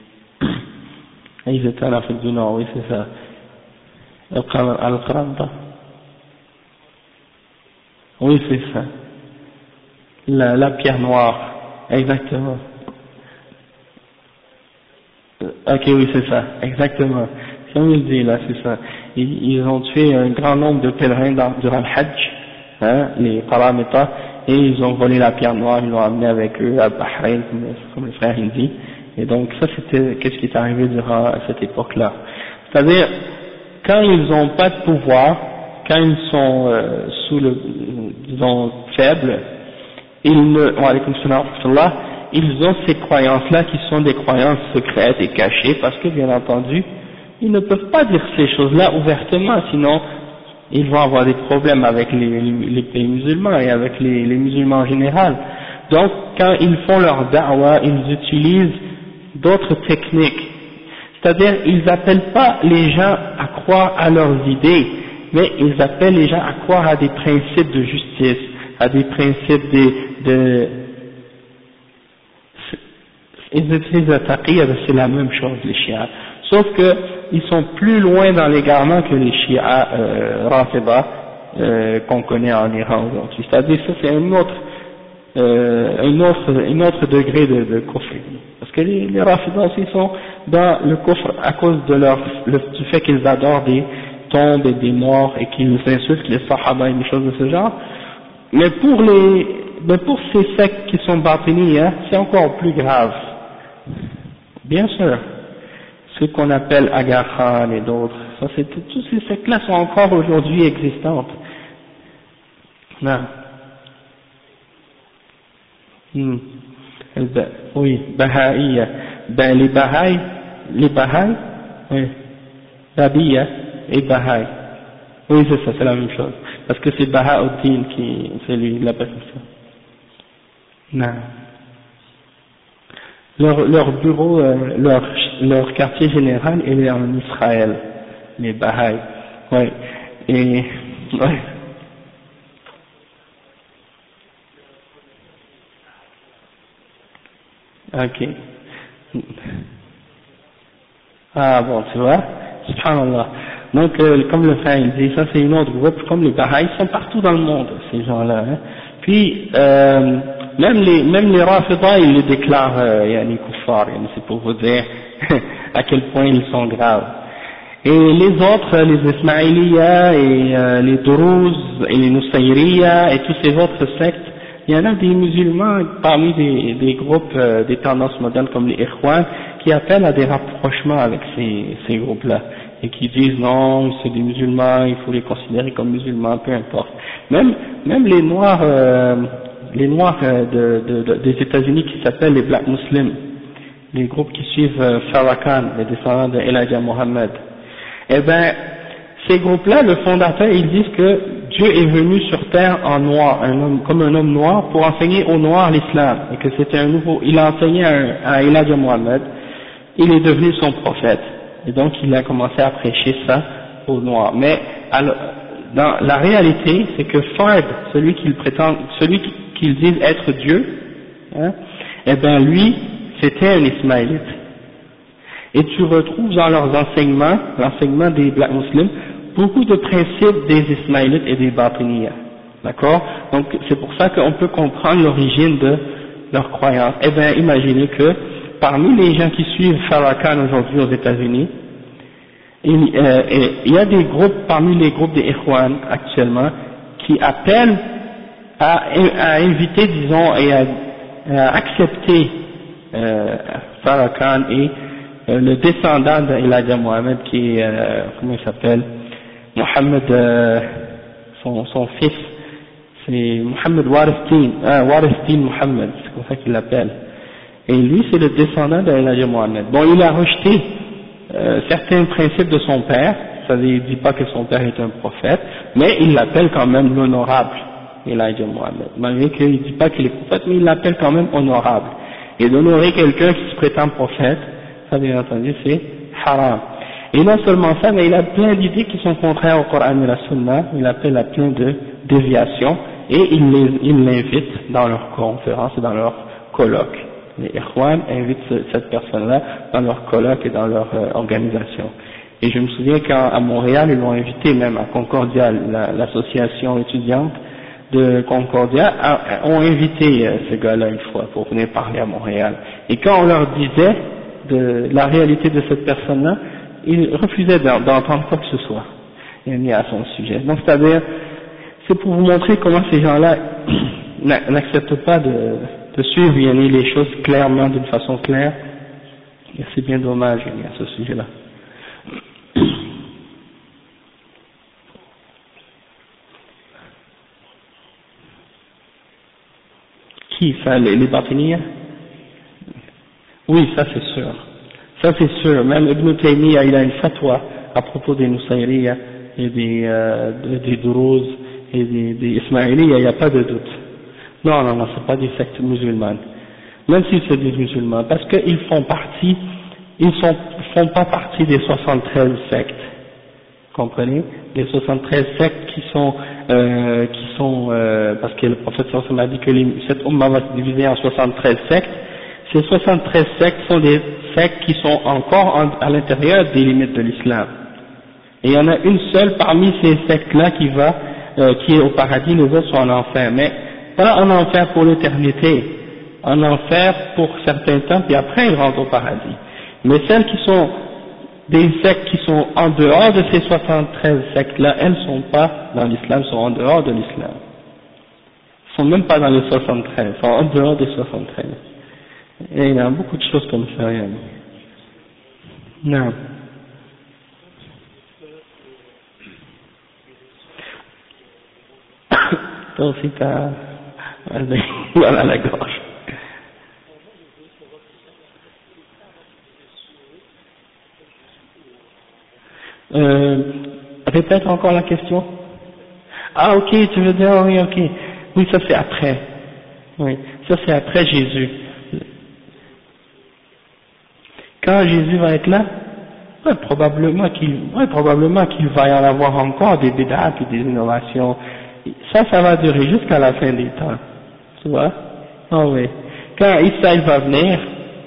Et ils étaient en Afrique du Nord, oui, c'est ça. Al-Qaranta. Oui, c'est ça. La pierre noire, exactement. Ok, oui, c'est ça, exactement. Comme il dit là, c'est ça. Ils ont tué un grand nombre de pèlerins durant le Hajj, hein, les paramètres, et ils ont volé la pierre noire, ils l'ont amené avec eux à Bahreïn, comme le frère il dit. Et donc ça, c'était qu'est-ce qui est arrivé durant cette époque-là. C'est-à-dire, quand ils n'ont pas de pouvoir, quand ils sont sous le, disons, faibles, ils ne, wa alaykoum salam wa rahmatullah, ils ont ces croyances-là qui sont des croyances secrètes et cachées, parce que bien entendu, ils ne peuvent pas dire ces choses-là ouvertement, sinon ils vont avoir des problèmes avec les pays musulmans et avec les musulmans en général. Donc, quand ils font leur da'wah, ils utilisent d'autres techniques. C'est-à-dire, ils n'appellent pas les gens à croire à leurs idées, mais ils appellent les gens à croire à des principes de justice, à des principes ils utilisent la taqiyya, c'est la même chose, les chiites. Sauf que, ils sont plus loin dans l'égarement que les chiites Rafida qu'on connaît en Iran aujourd'hui. C'est-à-dire, ça c'est un autre degré de kufr. Parce que les Rafida aussi sont dans le kufr à cause de du fait qu'ils adorent des tombes et des morts et qu'ils insultent les sahaba et des choses de ce genre. Mais pour ces sectes qui sont batinies, hein, c'est encore plus grave. Bien sûr. Ce qu'on appelle Aga Khan et d'autres, ça c'est tous ces sectes-là sont encore aujourd'hui existantes. Non. Oui, Bahaï. Ben les Bahaï, oui, Babiya et Bahaï. Oui, c'est ça, c'est la même chose. Parce que c'est Baha'uddin qui, c'est lui, il l'appelle comme ça. Non. Leur bureau, leur quartier général, il est en Israël, les Baha'i. Ouais. Et, ouais. Ok. Ah bon, tu vois, subhanallah. Donc, comme le frère il dit, ça c'est une autre groupe, comme les Baha'i, ils sont partout dans le monde, ces gens-là. Hein. Puis, même les Rafida, ils les déclarent, yani kuffar, c'est pour vous dire à quel point ils sont graves. Et les autres, les Ismaïliya et les Druze et les Nusayriya et tous ces autres sectes, il y en a des musulmans parmi des groupes, des tendances modernes comme les Ikhwan, qui appellent à des rapprochements avec ces groupes-là, et qui disent non, c'est des musulmans, il faut les considérer comme musulmans, peu importe. Même les Noirs, des États-Unis qui s'appellent les Black Muslims, les groupes qui suivent Farrakhan, les descendants de Elijah Muhammad. Eh ben, ces groupes-là, le fondateur, ils disent que Dieu est venu sur terre en noir, comme un homme noir, pour enseigner aux noirs l'islam, et que c'était il a enseigné à Elijah Muhammad, il est devenu son prophète, et donc il a commencé à prêcher ça aux noirs. Mais alors, dans la réalité, c'est que Fard, celui qu'ils disent être Dieu, hein, eh ben lui, c'était un ismaélite. Et tu retrouves dans leurs enseignements, l'enseignement des Black Muslims, beaucoup de principes des Ismaélites et des Batiniyas. D'accord? Donc c'est pour ça qu'on peut comprendre l'origine de leurs croyances. Eh bien, imaginez que parmi les gens qui suivent Farrakhan aujourd'hui aux États-Unis, il y a des groupes, parmi les groupes des Ikhwan actuellement, qui appellent à inviter, disons, et à accepter Farrakhan et le descendant d'Elijah Muhammad qui est, comment il s'appelle, Mohammed, son fils, c'est Mohammed Waristin Mohammed, c'est comme ça qu'il l'appelle. Et lui, c'est le descendant d'Elijah Muhammad. Bon, il a rejeté certains principes de son père, c'est-à-dire il ne dit pas que son père est un prophète, mais il l'appelle quand même l'honorable Elijah Muhammad. Malgré qu'il ne dit pas qu'il est prophète, mais il l'appelle quand même honorable. Et d'honorer quelqu'un qui se prétend prophète, ça bien entendu c'est haram. Et non seulement ça, mais il a plein d'idées qui sont contraires au Coran et la Sunna, il appelle à plein de déviations, et il l'invite dans leurs conférences et dans leurs colloques. Les Ikhwan invitent cette personne-là dans leurs colloques et dans leur organisation. Et je me souviens qu'à Montréal, ils l'ont invité même à Concordia, l'association étudiante de Concordia ont invité ce gars-là une fois pour venir parler à Montréal. Et quand on leur disait de la réalité de cette personne-là, ils refusaient d'entendre quoi que ce soit à son sujet. Donc c'est-à-dire, c'est pour vous montrer comment ces gens-là n'acceptent pas de suivre les choses clairement, d'une façon claire. Et c'est bien dommage à ce sujet-là. Qui ça, les Batiniens? Oui, ça c'est sûr. Ça c'est sûr. Même Ibn Taymiyyah, il a une fatwa à propos des Nusayriya et des Druze et des Ismaïliya, il n'y a pas de doute. Non, c'est pas des sectes musulmanes. Même si c'est des musulmans, parce qu'ils font pas partie des 73 sectes. Comprenez? Les 73 sectes qui sont parce que le prophète sallallahu alayhi wa sallam a dit que cette umma va se diviser en 73 sectes. Ces 73 sectes sont des sectes qui sont encore à l'intérieur des limites de l'islam. Et il y en a une seule parmi ces sectes-là qui est au paradis, les autres sont en enfer. Mais pas en enfer pour l'éternité, en enfer pour certains temps, puis après ils rentrent au paradis. Mais celles qui sont des sectes qui sont en dehors de ces 73 sectes-là, elles ne sont pas dans l'islam, sont en dehors de l'islam. Elles ne sont même pas dans les 73, elles sont en dehors des 73. Et il y a beaucoup de choses comme ça. Non. Toi aussi t'as mal à la gorge. Répète encore la question. Ah ok, tu veux dire oui, ok. Oui, ça c'est après. Oui, ça c'est après Jésus. Quand Jésus va être là, probablement qu'il va y en avoir encore des bid'at et des innovations. Ça va durer jusqu'à la fin des temps. Tu vois? Ah oui. Quand Issa il va venir,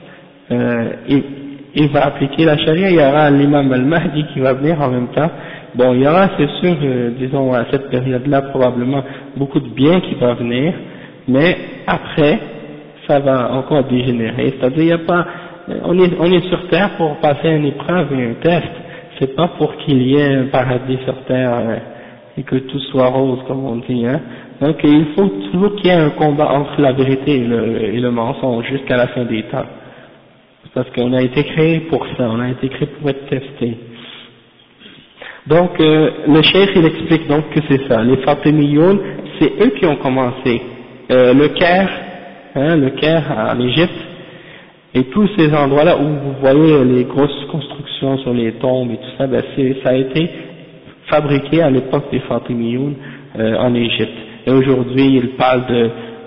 il va appliquer la charia, il y aura l'imam al-Mahdi qui va venir en même temps. Bon, il y aura, c'est sûr, disons, à cette période-là, probablement beaucoup de bien qui va venir, mais après, ça va encore dégénérer. C'est-à-dire, il y a pas, on est sur terre pour passer une épreuve et un test. C'est pas pour qu'il y ait un paradis sur terre et que tout soit rose, comme on dit, hein. Donc, il faut toujours qu'il y ait un combat entre la vérité et le mensonge jusqu'à la fin des temps. Parce qu'on a été créé pour ça, on a été créé pour être testé. Donc, le cheikh il explique donc que c'est ça, les Fatimiyoun, c'est eux qui ont commencé. Le Caire en Égypte, et tous ces endroits-là où vous voyez les grosses constructions sur les tombes et tout ça, ben ça a été fabriqué à l'époque des Fatimiyoun en Égypte. Et aujourd'hui, ils parlent de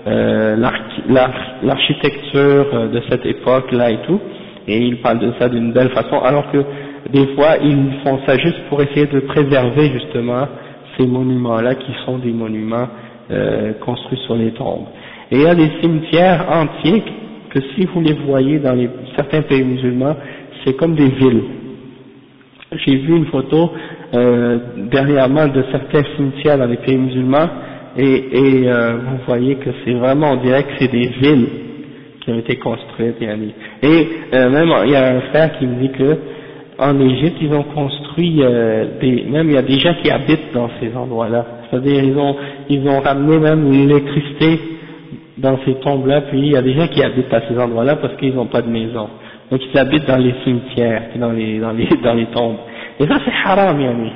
l'architecture de cette époque-là et tout, et ils parlent de ça d'une belle façon, alors que des fois, ils font ça juste pour essayer de préserver justement ces monuments-là qui sont des monuments construits sur les tombes. Et il y a des cimetières entiers que si vous les voyez dans certains pays musulmans, c'est comme des villes. J'ai vu une photo dernièrement de certains cimetières dans les pays musulmans et vous voyez que c'est vraiment, on dirait que c'est des villes qui ont été construites. Et même il y a un frère qui me dit que en Égypte ils ont construit même il y a des gens qui habitent dans ces endroits-là. C'est-à-dire ils ont ramené même l'électricité dans ces tombes-là, puis il y a des gens qui habitent à ces endroits-là parce qu'ils n'ont pas de maison. Donc ils habitent dans les cimetières, dans les tombes. Et ça c'est haram, yani.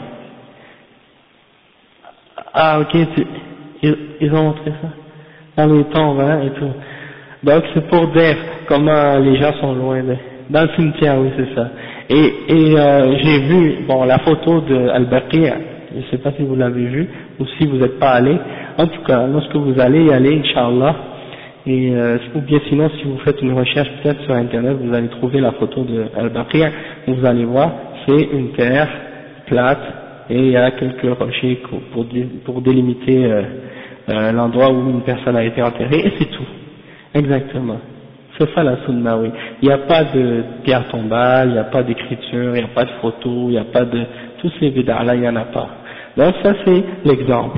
Ah ok, ils ont montré ça dans les tombes, hein, et tout. Donc c'est pour dire comment les gens sont loin dans le cimetière, oui c'est ça. Et j'ai vu, bon, la photo de Al-Baqi', je ne sais pas si vous l'avez vu ou si vous n'êtes pas allé. En tout cas, lorsque vous allez y aller, Inch'Allah, et ou bien sinon si vous faites une recherche peut-être sur internet, vous allez trouver la photo de Al-Baqi', vous allez voir, c'est une terre plate et il y a quelques rochers pour délimiter l'endroit où une personne a été enterrée, et c'est tout. Exactement. C'est ça la sunna, oui. Il n'y a pas de pierre tombale, il n'y a pas d'écriture, il n'y a pas de photo, il n'y a pas de... Tous ces bid'ah-là, il n'y en a pas. Donc ça c'est l'exemple.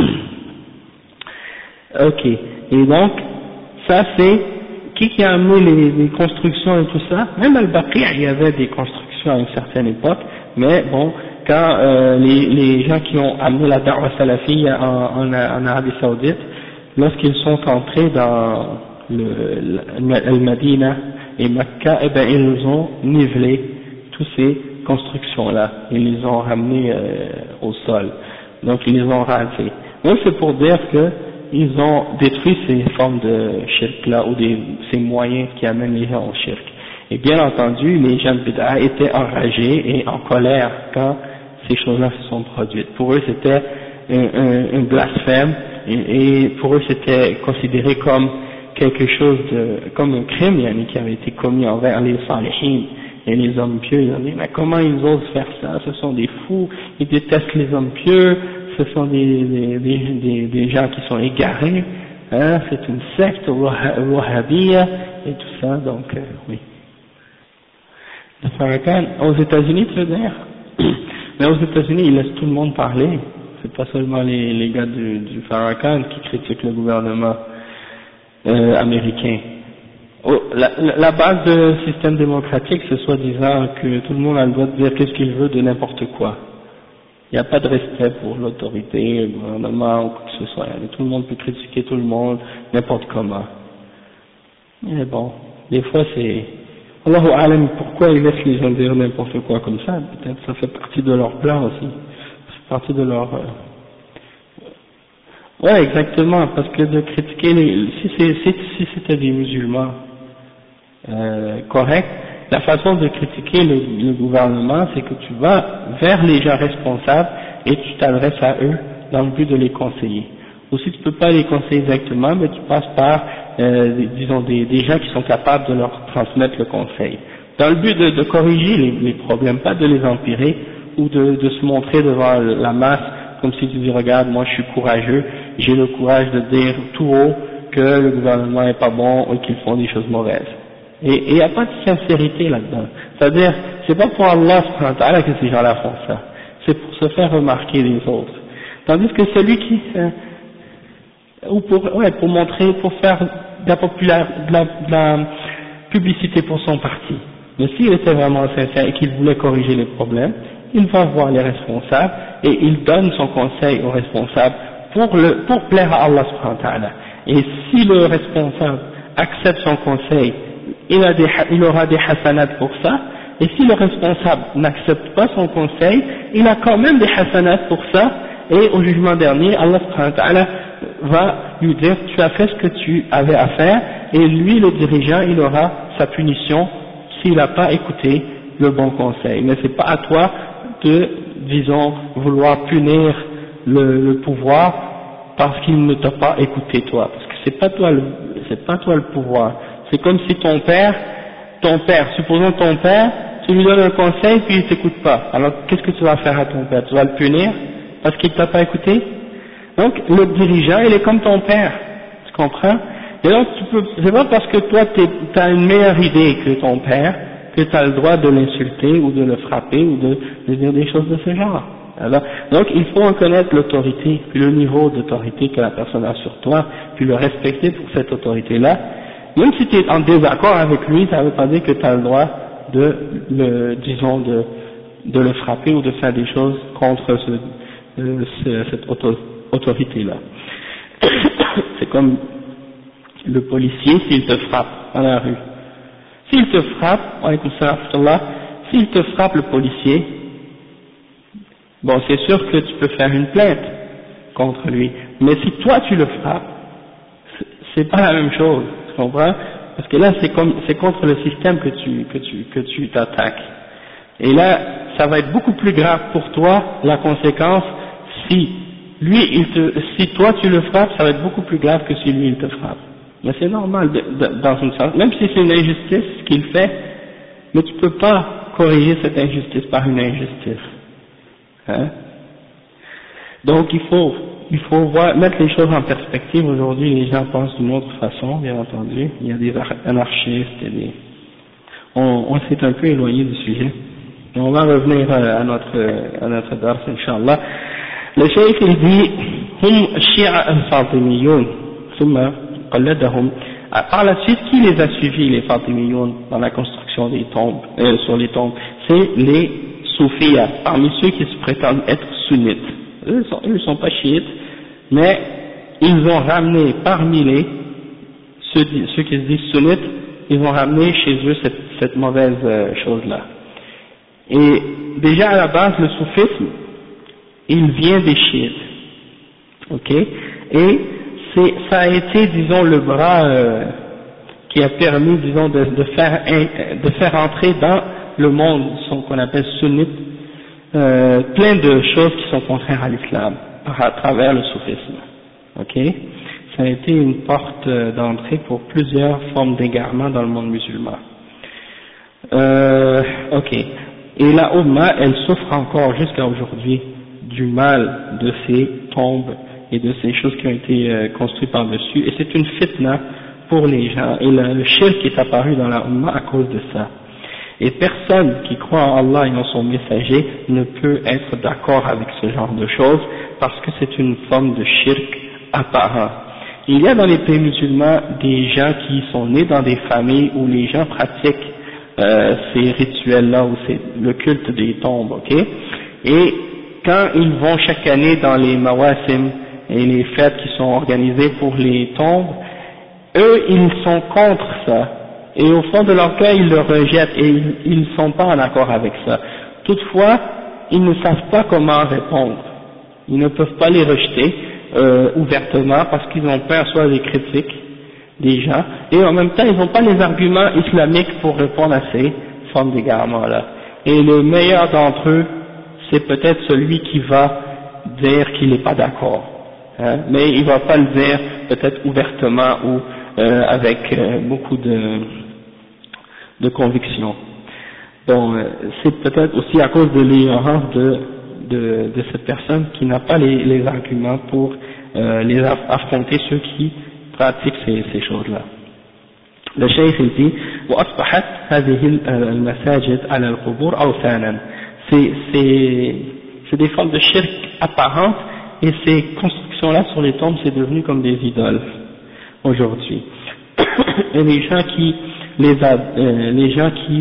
Ok. Et donc, ça c'est... Qui a amené les constructions et tout ça? Même Al-Baqi', il y avait des constructions à une certaine époque, mais bon, quand les gens qui ont amené la da'wa salafiyya en Arabie Saoudite, lorsqu'ils sont entrés dans Al-Madina et Mecca, eh ben ils ont nivelé toutes ces constructions-là, ils les ont ramenées au sol, donc ils les ont rasées. Donc c'est pour dire que ils ont détruit ces formes de shirk-là, ou ces moyens qui amènent les gens au shirk. Et bien entendu, les gens de bid'a étaient enragés et en colère quand ces choses-là se sont produites. Pour eux, c'était un blasphème, et pour eux, c'était considéré comme quelque chose comme un crime, qui avait été commis envers les salihin et les hommes pieux. Ils ont dit, mais comment ils osent faire ça? Ce sont des fous, ils détestent les hommes pieux, ce sont des gens qui sont égarés, hein, c'est une secte wahhabiyya et tout ça, donc oui. Le Farrakhan, aux États-Unis, tu veux dire? Mais aux États-Unis, ils laissent tout le monde parler, c'est pas seulement les gars du Farrakhan qui critiquent le gouvernement américain. La base du système démocratique, c'est soi-disant que tout le monde a le droit de dire qu'est-ce qu'il veut de n'importe quoi. Il n'y a pas de respect pour l'autorité, le gouvernement ou quoi que ce soit. Tout le monde peut critiquer tout le monde, n'importe comment. Mais bon, des fois c'est... Allahu Alam, pourquoi ils laissent les gens dire n'importe quoi comme ça? Peut-être ça fait partie de leur plan aussi. Ça fait partie de leur... Ouais, exactement, parce que de critiquer si c'était des musulmans corrects, la façon de critiquer le gouvernement, c'est que tu vas vers les gens responsables et tu t'adresses à eux dans le but de les conseiller. Ou si tu peux pas les conseiller exactement, mais tu passes par, disons, des gens qui sont capables de leur transmettre le conseil. Dans le but de corriger les problèmes, pas de les empirer ou de se montrer devant la masse comme si tu dis, regarde, moi je suis courageux, j'ai le courage de dire tout haut que le gouvernement est pas bon et qu'ils font des choses mauvaises. Et il n'y a pas de sincérité là-dedans. C'est-à-dire, c'est pas pour Allah que ces gens-là font ça. C'est pour se faire remarquer les autres. Tandis que celui qui, ou pour montrer, pour faire de la publicité pour son parti. Mais s'il était vraiment sincère et qu'il voulait corriger les problèmes, il va voir les responsables et il donne son conseil aux responsables pour plaire à Allah subhanahu wa ta'ala. Et si le responsable accepte son conseil, il aura des hasanats pour ça, et si le responsable n'accepte pas son conseil, il a quand même des hasanats pour ça, et au jugement dernier, Allah subhanahu wa ta'ala va lui dire, tu as fait ce que tu avais à faire, et lui, le dirigeant, il aura sa punition s'il n'a pas écouté le bon conseil. Mais c'est pas à toi de, disons, vouloir punir le pouvoir parce qu'il ne t'a pas écouté toi, parce que c'est pas toi le pouvoir. C'est comme si ton père, supposons ton père, tu lui donnes un conseil puis il t'écoute pas. Alors qu'est-ce que tu vas faire à ton père? Tu vas le punir parce qu'il t'a pas écouté? Donc le dirigeant, il est comme ton père, tu comprends? Et donc c'est pas parce que toi tu as une meilleure idée que ton père que tu as le droit de l'insulter ou de le frapper ou de dire des choses de ce genre. Alors, donc il faut reconnaître l'autorité, puis le niveau d'autorité que la personne a sur toi, puis le respecter pour cette autorité-là. Même si tu es en désaccord avec lui, ça ne veut pas dire que tu as le droit de le frapper ou de faire des choses contre cette autorité-là. C'est comme le policier s'il te frappe dans la rue. S'il te frappe, s'il te frappe le policier, bon c'est sûr que tu peux faire une plainte contre lui, mais si toi tu le frappes, c'est pas la même chose, tu comprends? Parce que là c'est contre le système que tu t'attaques. Et là, ça va être beaucoup plus grave pour toi, la conséquence, si toi tu le frappes, ça va être beaucoup plus grave que si lui il te frappe. Mais c'est normal dans une sens, même si c'est une injustice ce qu'il fait, mais tu peux pas corriger cette injustice par une injustice. Hein? Donc il faut mettre les choses en perspective. Aujourd'hui, les gens pensent d'une autre façon, bien entendu. Il y a des anarchistes et on s'est un peu éloigné du sujet. Et on va revenir à notre dars, Inch'Allah. Le cheikh il dit hum shi'a al-Fatimiyoun thumma qalladahum. Par la suite, qui les a suivis, les Fatimiyoun, dans la construction des tombes, sur les tombes? C'est les soufiyas, parmi ceux qui se prétendent être sunnites. Eux ne sont pas chiites, mais ils ont ramené parmi ceux qui se disent sunnites, ils ont ramené chez eux cette mauvaise chose-là. Et déjà à la base, le soufisme, il vient des chiites, ok? Et ça a été, disons, le bras qui a permis, disons, de faire entrer dans le monde, ce qu'on appelle sunnite, plein de choses qui sont contraires à l'islam, à travers le soufisme, ok? Ça a été une porte d'entrée pour plusieurs formes d'égarement dans le monde musulman. Ok. Et la Ummah, elle souffre encore jusqu'à aujourd'hui du mal de ces tombes et de ces choses qui ont été construites par-dessus, et c'est une fitna pour les gens, et le shirk est apparu dans la Ummah à cause de ça. Et personne qui croit en Allah et en son messager ne peut être d'accord avec ce genre de choses, parce que c'est une forme de shirk apparent. Il y a dans les pays musulmans des gens qui sont nés dans des familles où les gens pratiquent ces rituels-là, ou c'est le culte des tombes, ok? Et quand ils vont chaque année dans les mawasim et les fêtes qui sont organisées pour les tombes, eux, ils sont contre ça. Et au fond de leur cœur, ils le rejettent et ils ne sont pas en accord avec ça. Toutefois, ils ne savent pas comment répondre. Ils ne peuvent pas les rejeter ouvertement parce qu'ils ont peur soit des critiques des gens, et en même temps, ils n'ont pas les arguments islamiques pour répondre à ces formes d'égarement-là. Et le meilleur d'entre eux, c'est peut-être celui qui va dire qu'il n'est pas d'accord, hein, mais il ne va pas le dire peut-être ouvertement ou avec beaucoup de conviction. Donc c'est peut-être aussi à cause de l'ignorance de cette personne qui n'a pas les arguments pour les affronter ceux qui pratiquent ces choses-là. Le cheikh il dit وأصبحت هذه المساجد على القبور أوثانا. C'est des formes de shirk apparentes, et ces constructions-là sur les tombes, c'est devenu comme des idoles aujourd'hui. Et les gens qui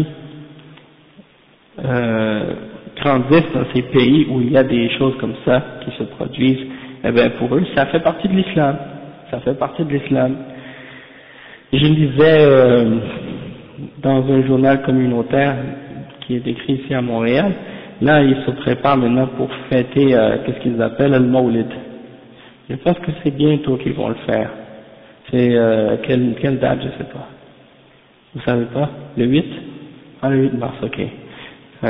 grandissent dans ces pays où il y a des choses comme ça qui se produisent, eh bien pour eux ça fait partie de l'islam, ça fait partie de l'islam. Je lisais dans un journal communautaire qui est écrit ici à Montréal, là ils se préparent maintenant pour fêter qu'est-ce qu'ils appellent le Mawlid. Je pense que c'est bientôt qu'ils vont le faire. C'est quelle date, je sais pas. Vous savez pas? Le 8? Ah, le 8 mars, ok. Oui.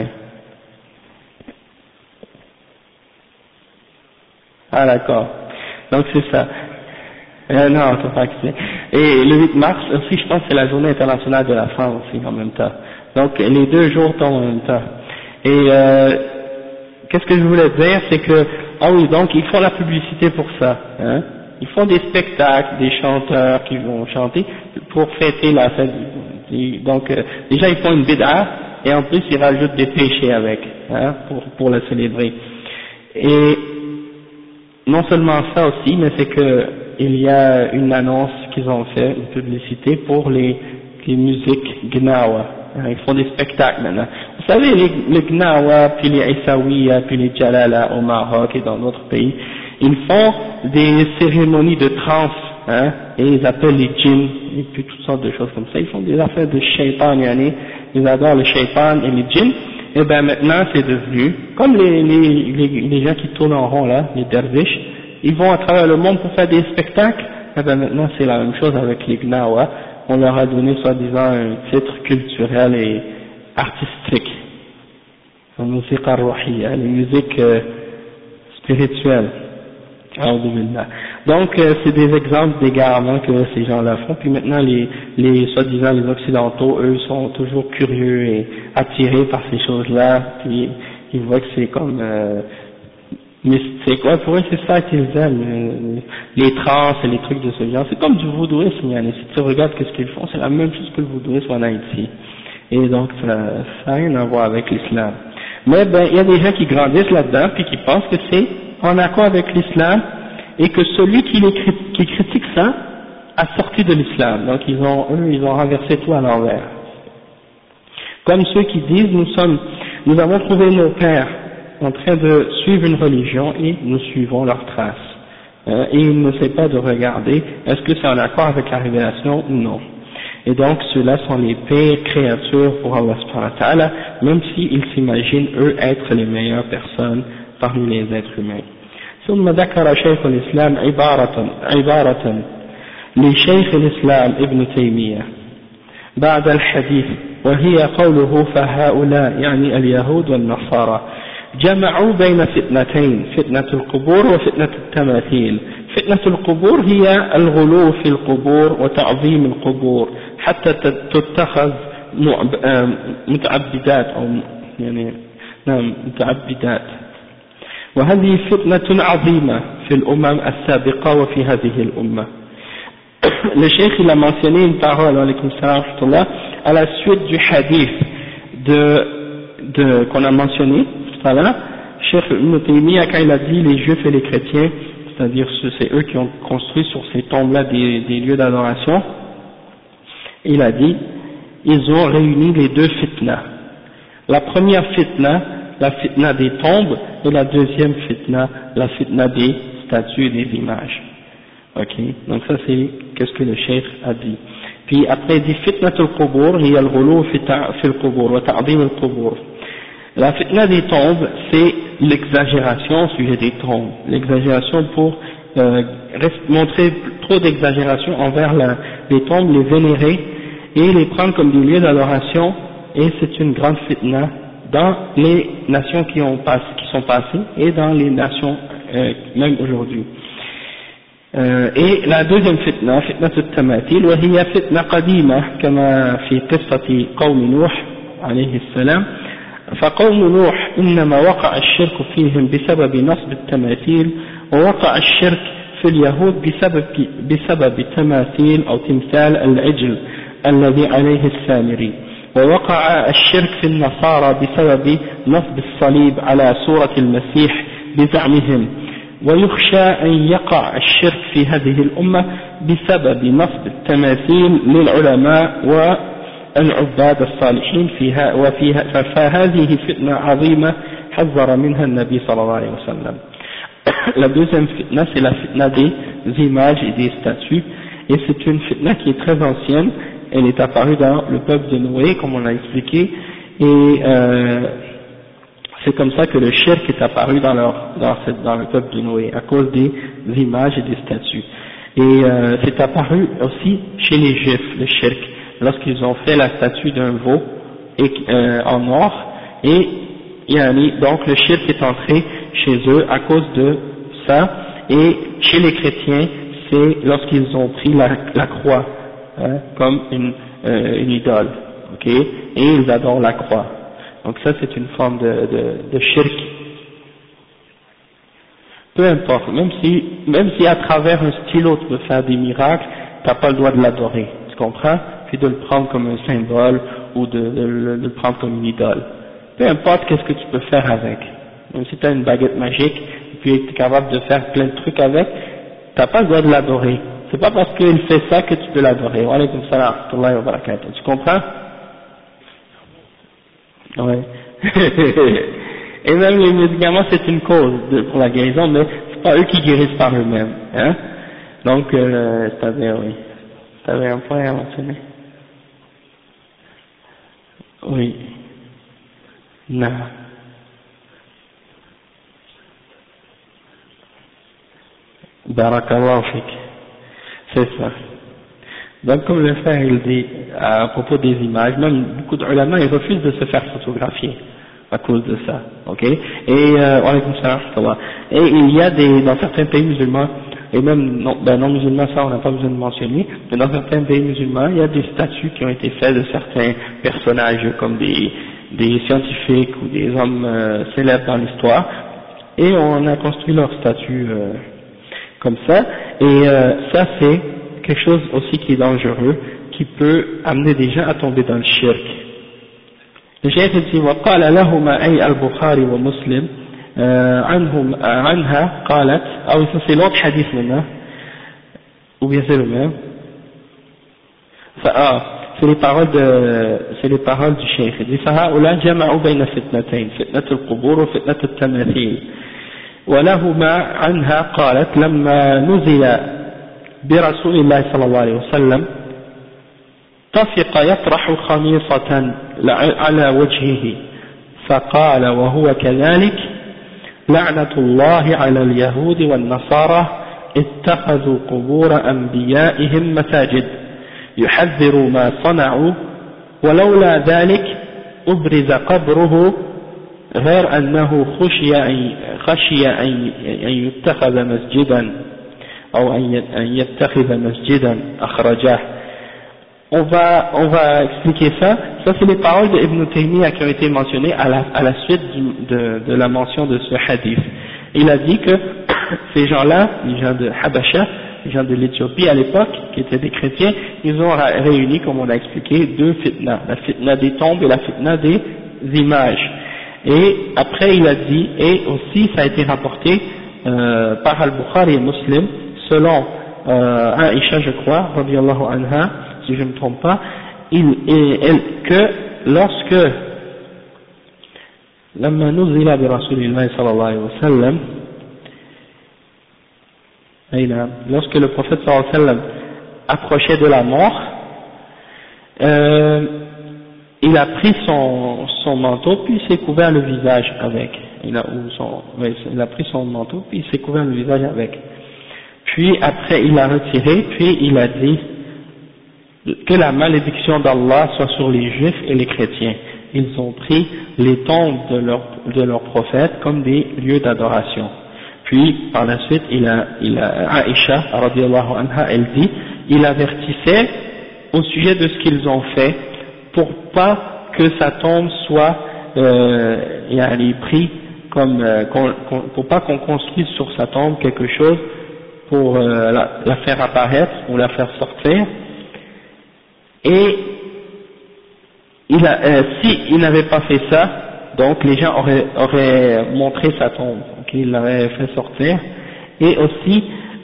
Ah d'accord. Donc c'est ça. Non, c'est pas que c'est. Et le 8 mars aussi, je pense que c'est la journée internationale de la femme aussi en même temps. Donc les deux jours tombent en même temps. Et qu'est-ce que je voulais dire, c'est que, ah oui, donc ils font la publicité pour ça, hein. Ils font des spectacles, des chanteurs qui vont chanter pour fêter la fête. Donc déjà ils font une bid'a, et en plus ils rajoutent des péchés avec, hein, pour la célébrer. Et non seulement ça aussi, mais c'est que il y a une annonce qu'ils ont fait, une publicité pour les musiques Gnawa. Ils font des spectacles maintenant. Vous savez, les Gnawa, puis les Aïsawiya, puis les Jalala au Maroc et dans d'autres pays, ils font des cérémonies de trance, hein, et ils appellent les djinns, et puis toutes sortes de choses comme ça. Ils font des affaires de shaitan, ils adorent le shaitan et les djinns. Et ben maintenant c'est devenu, comme les gens qui tournent en rond là, les derviches, ils vont à travers le monde pour faire des spectacles. Et ben maintenant c'est la même chose avec les Gnawa. On leur a donné soi-disant un titre culturel et artistique. Les musiques spirituelles. Donc c'est des exemples d'égarements que ces gens-là font, puis maintenant les soi-disant les occidentaux, eux, sont toujours curieux et attirés par ces choses-là, puis ils voient que c'est comme mais c'est quoi pour eux, c'est ça qu'ils aiment, les trans et les trucs de ce genre. C'est comme du vaudouisme, Yannis. Si tu regardes ce qu'ils font, c'est la même chose que le vaudouisme en Haïti. Et donc ça n'a rien à voir avec l'islam. Mais ben, il y a des gens qui grandissent là-dedans, puis qui pensent que c'est en accord avec l'islam, et que celui qui critique ça a sorti de l'islam. Donc ils ont renversé tout à l'envers. Comme ceux qui disent, nous avons trouvé nos pères en train de suivre une religion et nous suivons leurs traces. Et il ne sait pas de regarder est-ce que c'est en accord avec la révélation ou non. Et donc ceux-là sont les pires créatures pour Allah subhanahu wa ta'ala, même s'ils s'imaginent eux être les meilleures personnes parmi les êtres humains. ثم ذكر شيخ الإسلام عبارة لشيخ الإسلام ابن تيمية بعد الحديث وهي قوله فهؤلاء يعني اليهود والنصارى جمعوا بين فتنتين فتنة القبور وفتنة التماثيل. فتنة القبور هي الغلو في القبور وتعظيم القبور حتى تتخذ متعبدات أو يعني نعم متعبدات، وهذه فتنة عظيمة في الأمم السابقة وفي هذه الأمة. Le cheikh il a mentionné une parole à la suite du hadith qu'on a mentionné tout à l'heure. Cheikh Ibn Taymiyyah, quand il a dit les juifs et les chrétiens, c'est-à-dire c'est eux qui ont construit sur ces tombes-là des lieux d'adoration, il a dit ils ont réuni les deux fitnas. La première fitna, la fitna des tombes, et la deuxième fitna, la fitna des statues et des images. Ok, donc ça c'est qu'est-ce que le cheikh a dit. Puis après il dit fitna al-qubur, hiya al-ghulu fi al-qubur wa ta'zim al-qubur. La fitna des tombes, c'est l'exagération au sujet des tombes, l'exagération pour montrer trop d'exagération envers les tombes, les vénérer et les prendre comme des lieux d'adoration, et c'est une grande fitna dans les nations qui sont passées et dans les nations même aujourd'hui. Et la deuxième fitna, fitna التماثيل وهي فتنة قديمة كما في قصة قوم نوح عليه السلام. فقوم نوح إنما وقع الشرك فيهم بسبب نصب التماثيل، ووقع الشرك في اليهود بسبب تماثيل أو تمثال العجل الذي عليه السامري، ووقع الشرك في النصارى بسبب نصب الصليب على صورة المسيح بزعمهم، ويخشى أن يقع الشرك في هذه الأمة بسبب نصب التماثيل للعلماء والعباد الصالحين فهذه فتنة عظيمة حذر منها النبي صلى الله عليه وسلم. La deuxième fitna, c'est la fitna des images et des statues, et c'est une fitna qui est très ancienne. Elle est apparue dans le peuple de Noé, comme on l'a expliqué, et c'est comme ça que le shirk est apparu dans le peuple de Noé, à cause des images et des statues. Et c'est apparu aussi chez les juifs, le shirk, lorsqu'ils ont fait la statue d'un veau en or, et donc le shirk est entré chez eux à cause de ça, et chez les chrétiens, c'est lorsqu'ils ont pris la croix, comme une idole, ok, et ils adorent la croix. Donc ça c'est une forme de shirk. Peu importe, même si à travers un stylo tu peux faire des miracles, tu n'as pas le droit de l'adorer, tu comprends? Puis de le prendre comme un symbole ou de le prendre comme une idole. Peu importe qu'est-ce que tu peux faire avec. Même si tu as une baguette magique et puis tu es capable de faire plein de trucs avec, tu n'as pas le droit de l'adorer. C'est pas parce qu'il fait ça que tu peux l'adorer. Wa alaykum salam wa rahmatullahi wa barakatuh. Tu comprends? Ouais. Et même les médicaments, c'est une cause pour la guérison, mais c'est pas eux qui guérissent par eux-mêmes. Hein? Donc, oui. T'avais un point à mentionner? Oui. Non. Barakallahu fik. C'est ça. Donc comme le frère il dit à propos des images, même beaucoup d'ulama ils refusent de se faire photographier à cause de ça, ok. Et il y a dans certains pays musulmans et même non musulmans, ça on n'a pas besoin de mentionner, mais dans certains pays musulmans, il y a des statues qui ont été faites de certains personnages comme des scientifiques ou des hommes célèbres dans l'histoire, et on a construit leurs statues comme ça, et ça c'est quelque chose aussi qui est dangereux, qui peut amener des gens à tomber dans le shirk. Le cheikh dit وقال لهما أي البخاري ومسلم عنها قالت أو ça c'est l'autre hadith maintenant ou bien c'est le même c'est les paroles du cheikh. Il dit فهؤلاء جمعوا بين فتنتين فتنة القبور وفتنة التماثيل ولهما عنها قالت لما نزل برسول الله صلى الله عليه وسلم طفق يطرح خميصة على وجهه فقال وهو كذلك لعنة الله على اليهود والنصارى اتخذوا قبور أنبيائهم مساجد يحذر ما صنعوا ولولا ذلك أبرز قبره غير أنه خشي أن يتخذ مسجدا أو أن يتخذ مسجدا أخرجاه. On va expliquer ça. Ça c'est les paroles de Ibn Taymiyyah qui ont été mentionnées à la suite de la mention de ce hadith. Il a dit que ces gens-là, les gens de Habasha, les gens de l'Éthiopie à l'époque, qui étaient des chrétiens, ils ont réuni, comme on a expliqué, deux fitnas, la fitna des tombes et la fitna des images. Et après il a dit, et aussi ça a été rapporté par Al-Bukhari et Muslim, selon Aïcha je crois, radiyallahu anha, si je ne me trompe pas, que lorsque لما نزل برسول الله صلى الله عليه وسلم lorsque le prophète sallallahu alayhi wa sallam approchait de la mort, il a pris son manteau puis il s'est couvert le visage avec. Il a pris son manteau puis il s'est couvert le visage avec. Puis après il l'a retiré puis il a dit que la malédiction d'Allah soit sur les juifs et les chrétiens. Ils ont pris les tombes de leurs prophètes comme des lieux d'adoration. Puis par la suite Aïcha radiyallahu anha, elle dit, il avertissait au sujet de ce qu'ils ont fait pour pas que sa tombe soit pris comme pour pas qu'on construise sur sa tombe quelque chose pour la faire apparaître ou la faire sortir. Et si il n'avait pas fait ça, donc les gens auraient montré sa tombe, il l'aurait fait sortir. Et aussi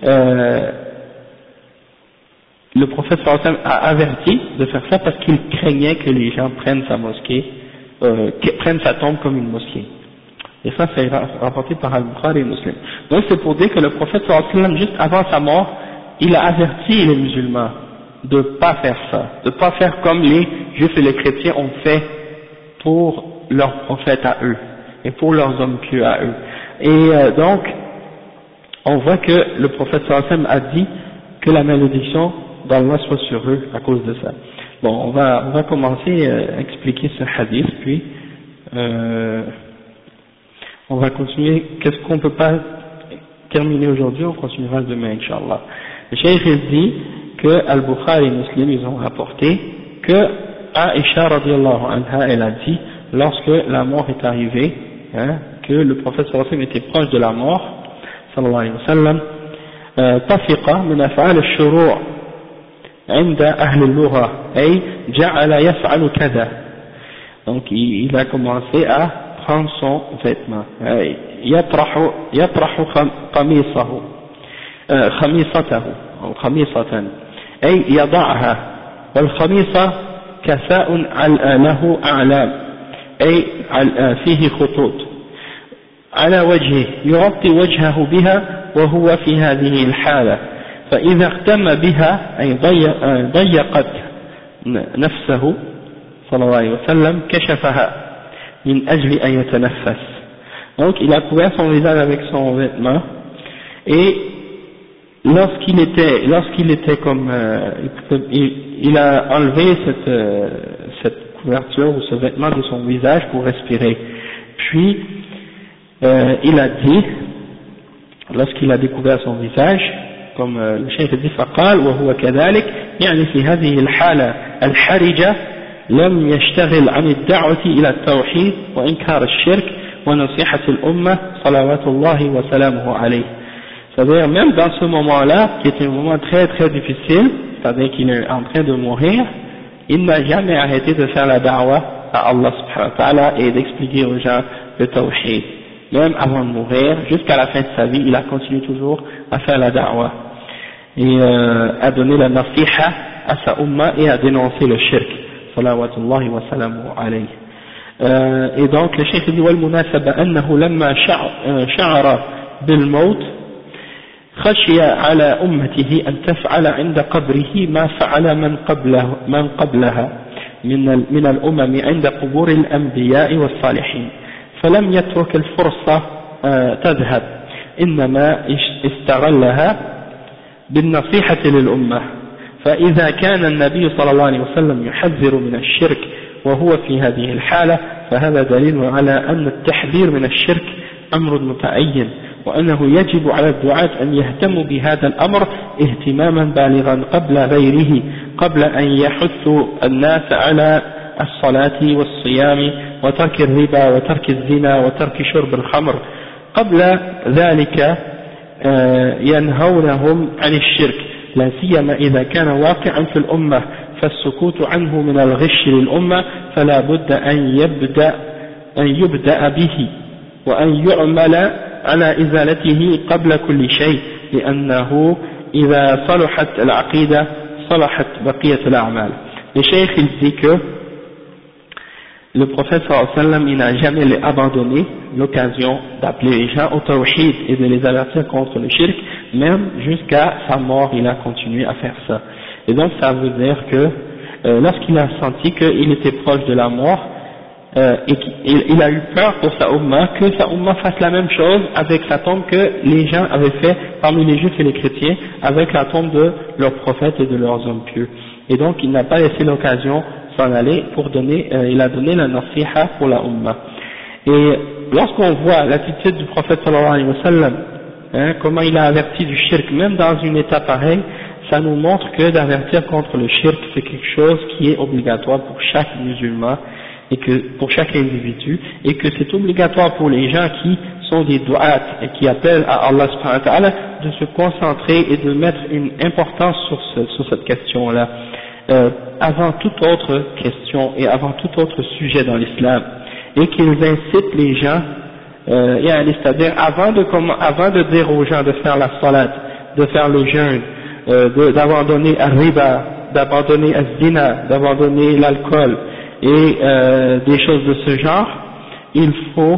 le prophète sallallahu alayhi wa sallam a averti de faire ça parce qu'il craignait que les gens prennent sa mosquée, prennent sa tombe comme une mosquée. Et ça c'est rapporté par Al-Bukhari et Muslim. Donc c'est pour dire que le prophète sallallahu alayhi wa sallam, juste avant sa mort, il a averti les musulmans de pas faire ça, de pas faire comme les juifs et les chrétiens ont fait pour leurs prophètes à eux et pour leurs hommes pieux à eux. Et donc on voit que le prophète sallallahu alayhi wa sallam a dit que la malédiction d'Allah soit sur eux à cause de ça. Bon, on va commencer à expliquer ce hadith, puis on va continuer. Qu'est-ce qu'on peut pas terminer aujourd'hui, on continuera demain, Inch'Allah. Le cheikh dit que Al-Bukhari et Muslim, ils ont rapporté que Aïcha radiyallahu anha, elle a dit, lorsque la mort est arrivée, que le prophète sallallahu alayhi wa sallam était proche de la mort, sallallahu alayhi wa sallam, tafiqa min af'al al-shuru' عند أهل اللغة أي جعل يفعل كذا. Donc il a commencé à prendre son vêtement, يطرح قميصه خميصته أو خميصة أي يضعها، والخميصة كساء له أعلام أي فيه خطوط على وجهه يغطي وجهه بها وهو في هذه الحالة، فإذا اختم بها أي ضيقت نفسه صلى الله عليه وسلم كشفها من أجل أن يتنفس. Donc il a couvert son visage avec son vêtement et lorsqu'il était comme il a enlevé cette couverture ou ce vêtement de son visage pour respirer. Puis il a dit, lorsqu'il a découvert son visage, comme le cheikh dit فقال وهو كذلك يعني في هذه الحالة الحرجة لم يشتغل عن الدعوة إلى التوحيد وإنكار الشرك ونصيحة الأمة صلوات الله وسلامه عليه. C'est-à-dire même dans ce moment-là, qui était un moment très très difficile, c'est-à-dire qu'il est en train de mourir, il n'a jamais arrêté de faire la da'wah à Allah subhanahu wa ta'ala et d'expliquer aux gens le tawhid. Même avant de mourir, jusqu'à la fin de sa vie, il a continué toujours à faire la da'wah et à donner la nasiha à sa umma et à dénoncer le shirk. Salawatullahi wa salamu alayhi. Et donc le cheikh dit والمناسبة أنه لما شعر بالموت خشي على أمته أن تفعل عند قبره ما فعل من قبلها من الأمم عند قبور الأنبياء والصالحين فلم يترك الفرصة تذهب إنما استغلها بالنصيحة للأمة. فإذا كان النبي صلى الله عليه وسلم يحذر من الشرك وهو في هذه الحالة فهذا دليل على أن التحذير من الشرك أمر متعين وأنه يجب على الدعاة أن يهتموا بهذا الأمر اهتماما بالغا قبل غيره قبل أن يحثوا الناس على الصلاة والصيام وترك الربا وترك الزنا وترك شرب الخمر قبل ذلك ينهونهم عن الشرك لا سيما إذا كان واقعا في الأمة فالسكوت عنه من الغش للأمة فلا بد أن يبدأ به وأن يعمل على إزالته قبل كل شيء لأنه إذا صلحت العقيدة صلحت بقية الأعمال. Le cheikh il dit que le prophète sallallahu alayhi wa sallam il n'a jamais abandonné l'occasion d'appeler les gens au tawhid et de les avertir contre le shirk, même jusqu'à sa mort il a continué à faire ça. Et donc ça veut dire que lorsqu'il a senti qu'il était proche de la mort et qu'il a eu peur pour sa umma, que sa umma fasse la même chose avec sa tombe que les gens avaient fait parmi les juifs et les chrétiens avec la tombe de leurs prophètes et de leurs hommes pieux. Et donc il n'a pas laissé l'occasion s'en aller pour donner, il a donné la nasiha pour la umma. Et lorsqu'on voit l'attitude du prophète sallallahu alayhi wa sallam, comment il a averti du shirk, même dans une état pareille, ça nous montre que d'avertir contre le shirk c'est quelque chose qui est obligatoire pour chaque musulman et que pour chaque individu, et que c'est obligatoire pour les gens qui sont des du'at et qui appellent à Allah subhanahu wa ta'ala de se concentrer et de mettre une importance sur cette question-là, avant toute autre question et avant tout autre sujet dans l'islam, et qu'ils incitent les gens, c'est-à-dire avant de dire aux gens de faire la salat, de faire le jeûne, d'abandonner al-riba, d'abandonner al-zina, d'abandonner l'alcool, et des choses de ce genre, il faut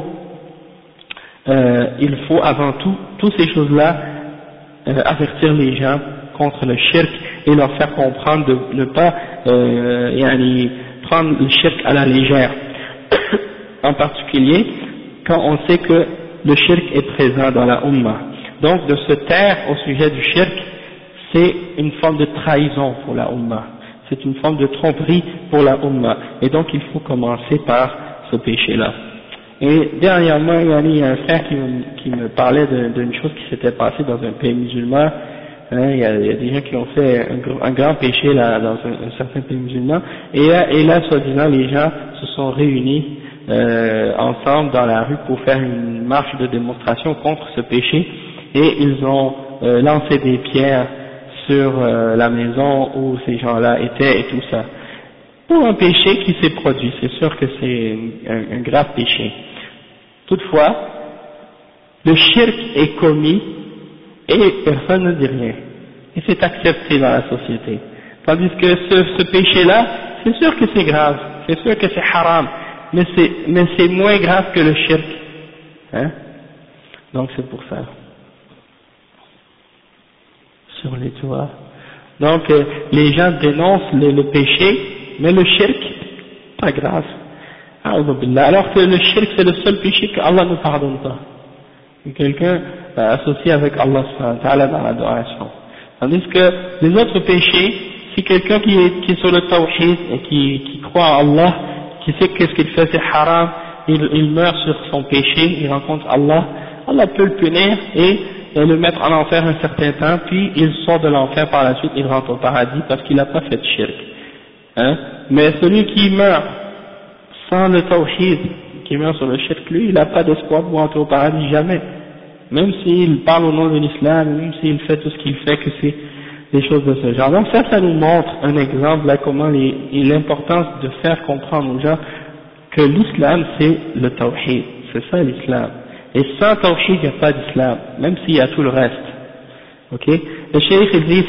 avant tout, toutes ces choses-là, avertir les gens contre le shirk et leur faire comprendre de ne pas prendre le shirk à la légère, en particulier quand on sait que le shirk est présent dans la umma. Donc de se taire au sujet du shirk, c'est une forme de trahison pour la umma. C'est une forme de tromperie pour la umma, et donc il faut commencer par ce péché-là. Et dernièrement, il y a un frère qui me parlait d'une chose qui s'était passée dans un pays musulman. Il y a des gens qui ont fait un grand péché là, dans un certain pays musulman, et là, soi-disant, les gens se sont réunis ensemble dans la rue pour faire une marche de démonstration contre ce péché, et ils ont lancé des pierres sur la maison où ces gens-là étaient et tout ça, pour un péché qui s'est produit. C'est sûr que c'est un grave péché. Toutefois, le shirk est commis et personne ne dit rien, et c'est accepté dans la société, tandis que ce péché-là, c'est sûr que c'est grave, c'est sûr que c'est haram, mais c'est moins grave que le shirk, donc c'est pour ça. Sur les toits. Donc les gens dénoncent le péché, mais le shirk, pas grave. Alors que le shirk c'est le seul péché que Allah ne pardonne pas. Et quelqu'un associé avec Allah subhanahu wa ta'ala dans l'adoration. Tandis que les autres péchés, si quelqu'un qui est sur le tawhid et qui croit en Allah, qui sait que ce qu'il fait c'est haram, il meurt sur son péché, il rencontre Allah, Allah peut le punir et et le mettre en enfer un certain temps, puis il sort de l'enfer par la suite, il rentre au paradis parce qu'il n'a pas fait de shirk. Hein? Mais celui qui meurt sans le tawhid, qui meurt sur le shirk, lui, il n'a pas d'espoir pour entrer au paradis jamais. Même s'il parle au nom de l'islam, même s'il fait tout ce qu'il fait, que c'est des choses de ce genre. Donc ça nous montre un exemple là comment l'importance de faire comprendre aux gens que l'islam c'est le tawhid, c'est ça l'islam. Et sans tawhid il n'y a pas d'islam, même s'il y a tout le reste. Ok? Le cheikh il dit,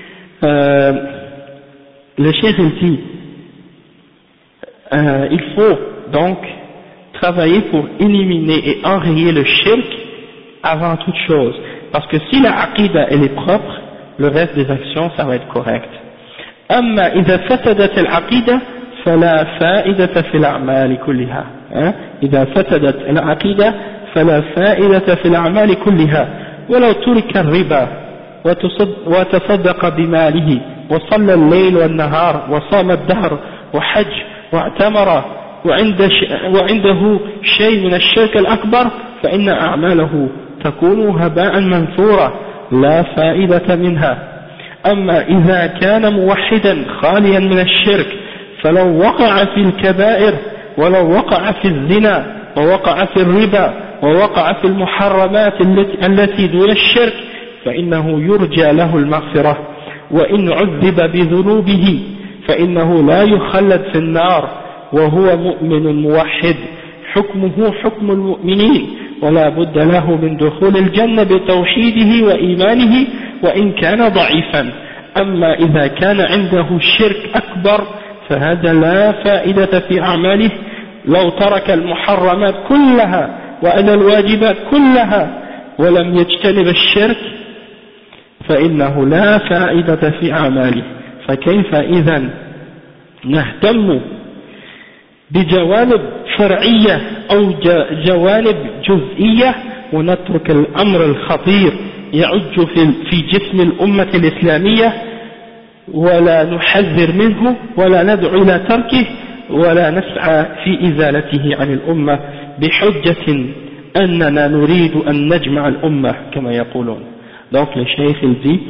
il faut donc travailler pour éliminer et enrayer le shirk avant toute chose, parce que si la aqidah elle est propre, le reste des actions ça va être correct. أما إذا فسدت العقيدة فلا فائدة في الأعمال كلها. إذا فسدت العقيدة فلا فائدة في الأعمال كلها، ولو ترك الربا وتصدق بماله وصلى الليل والنهار وصام الدهر وحج واعتمر وعنده شيء من الشرك الأكبر فإن أعماله تكون هباء منثورا لا فائدة منها. أما إذا كان موحدا خاليا من الشرك فلو وقع في الكبائر ولو وقع في الزنا ووقع في الربا ووقع في المحرمات التي دون الشرك فإنه يرجى له المغفرة، وإن عذب بذنوبه فإنه لا يخلد في النار وهو مؤمن موحد حكمه حكم المؤمنين ولا بد له من دخول الجنة بتوحيده وإيمانه وإن كان ضعيفا. أما إذا كان عنده شرك أكبر فهذا لا فائدة في أعماله، لو ترك المحرمات كلها وأدى الواجبات كلها ولم يجتنب الشرك فإنه لا فائدة في أعماله. فكيف إذن نهتم بجوانب فرعية أو جوانب جزئية ونترك الأمر الخطير يعج في جسم الأمة الإسلامية ولا نحذر منه ولا ندعو إلى تركه ولا نسعى في إزالته عن الأمة بحجة أننا نريد أن نجمع الأمة كما يقولون. Donc le cheikh il dit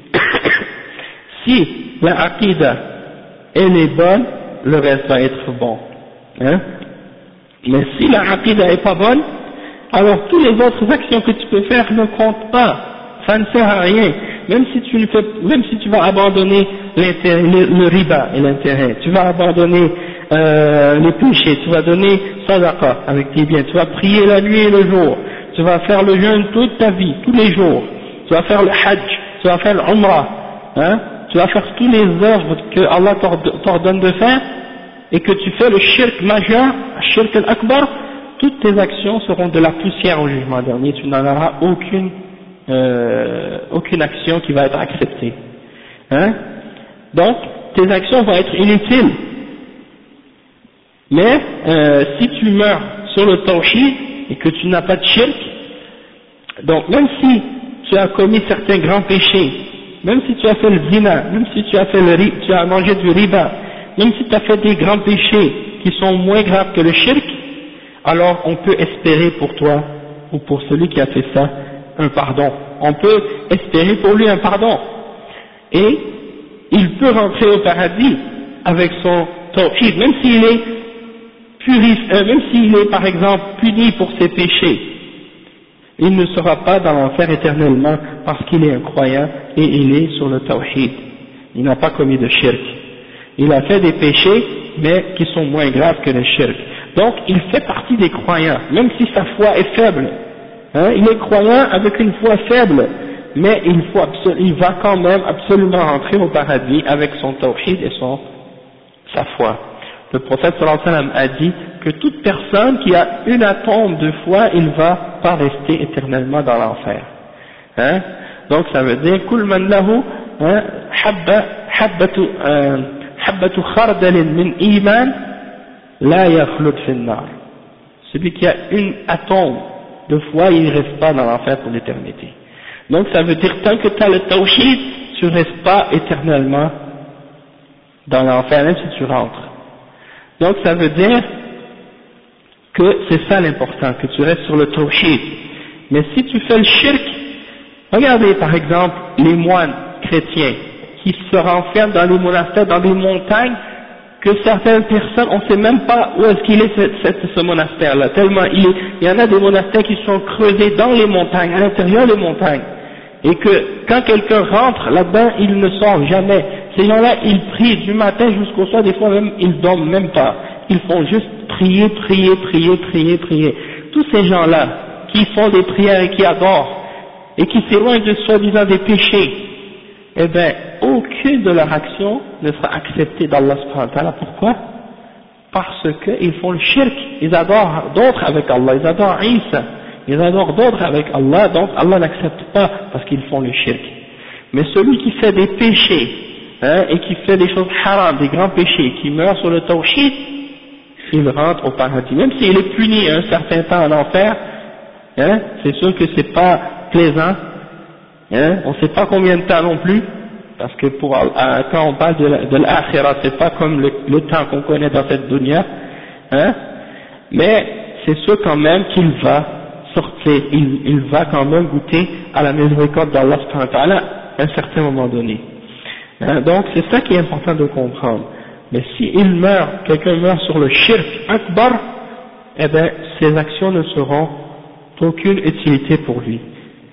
si la aqidah elle est bonne, le reste va être bon. Hein? Mais si la aqidah est pas bonne, alors toutes les autres actions que tu peux faire ne comptent pas, ça ne sert à rien. Même si tu vas abandonner le riba et l'intérêt, tu vas abandonner les péchés, tu vas donner sadaqa avec tes biens, tu vas prier la nuit et le jour, tu vas faire le jeûne toute ta vie, tous les jours, tu vas faire le hajj, tu vas faire l'umrah, hein, tu vas faire tous les œuvres que Allah t'ordonne de faire, et que tu fais le shirk majeur, le shirk al-akbar, toutes tes actions seront de la poussière au jugement dernier, tu n'en auras aucune action qui va être acceptée. Hein? Donc, tes actions vont être inutiles. Mais, si tu meurs sur le tawhid et que tu n'as pas de shirk, donc même si tu as commis certains grands péchés, même si tu as fait le zina, même si tu as mangé du riba, même si tu as fait des grands péchés qui sont moins graves que le shirk, alors on peut espérer pour toi ou pour celui qui a fait ça un pardon. On peut espérer pour lui un pardon. Et il peut rentrer au paradis avec son tawhid, même s'il est par exemple puni pour ses péchés. Il ne sera pas dans l'enfer éternellement parce qu'il est un croyant et il est sur le tawhid. Il n'a pas commis de shirk. Il a fait des péchés, mais qui sont moins graves que le shirk. Donc, il fait partie des croyants, même si sa foi est faible. Hein, il est croyant avec une foi faible, mais il va quand même absolument rentrer au paradis avec son tawhid et sa foi. Le prophète sallallahu alayhi wa sallam a dit que toute personne qui a une atome de foi, il ne va pas rester éternellement dans l'enfer. Hein? Donc ça veut dire كل من له حبة خردل من إيمان لا يخلد في النار. Celui qui a une atome de foi, il ne reste pas dans l'enfer pour l'éternité. Donc ça veut dire tant que tu as le tawhid, tu ne restes pas éternellement dans l'enfer, même si tu rentres. Donc ça veut dire que c'est ça l'important, que tu restes sur le tawhid. Mais si tu fais le shirk, Regardez par exemple les moines chrétiens qui se renferment dans les monastères, dans des montagnes, que certaines personnes, on ne sait même pas où est-ce qu'il est ce monastère-là, tellement il y en a des monastères qui sont creusés dans les montagnes, à l'intérieur des montagnes, et que quand quelqu'un rentre là-dedans, il ne sort jamais. Ces gens-là, ils prient du matin jusqu'au soir, des fois même, ils dorment même pas. Ils font juste prier, prier, prier, prier, prier. Tous ces gens-là, qui font des prières et qui adorent, et qui s'éloignent de soi-disant des péchés, eh bien, aucune de leurs actions ne sera acceptée d'Allah subhanahu wa ta'ala. Pourquoi? Parce qu'ils font le shirk, ils adorent d'autres avec Allah, ils adorent Isa, ils adorent d'autres avec Allah, donc Allah n'accepte pas parce qu'ils font le shirk. Mais celui qui fait des péchés, et qui fait des choses haram, des grands péchés, qui meurt sur le tawhid, il rentre au paradis. Même s'il est puni un certain temps en enfer, c'est sûr que c'est pas plaisant, on ne sait pas combien de temps non plus, parce que quand on parle de l'akhira, c'est pas comme le temps qu'on connaît dans cette dunya, mais c'est sûr quand même qu'il va sortir, il va quand même goûter à la miséricorde d'Allah subhanahu wa ta'ala à un certain moment donné. Donc c'est ça qui est important de comprendre. Mais si quelqu'un meurt sur le shirk akbar, eh bien ses actions ne seront d'aucune utilité pour lui.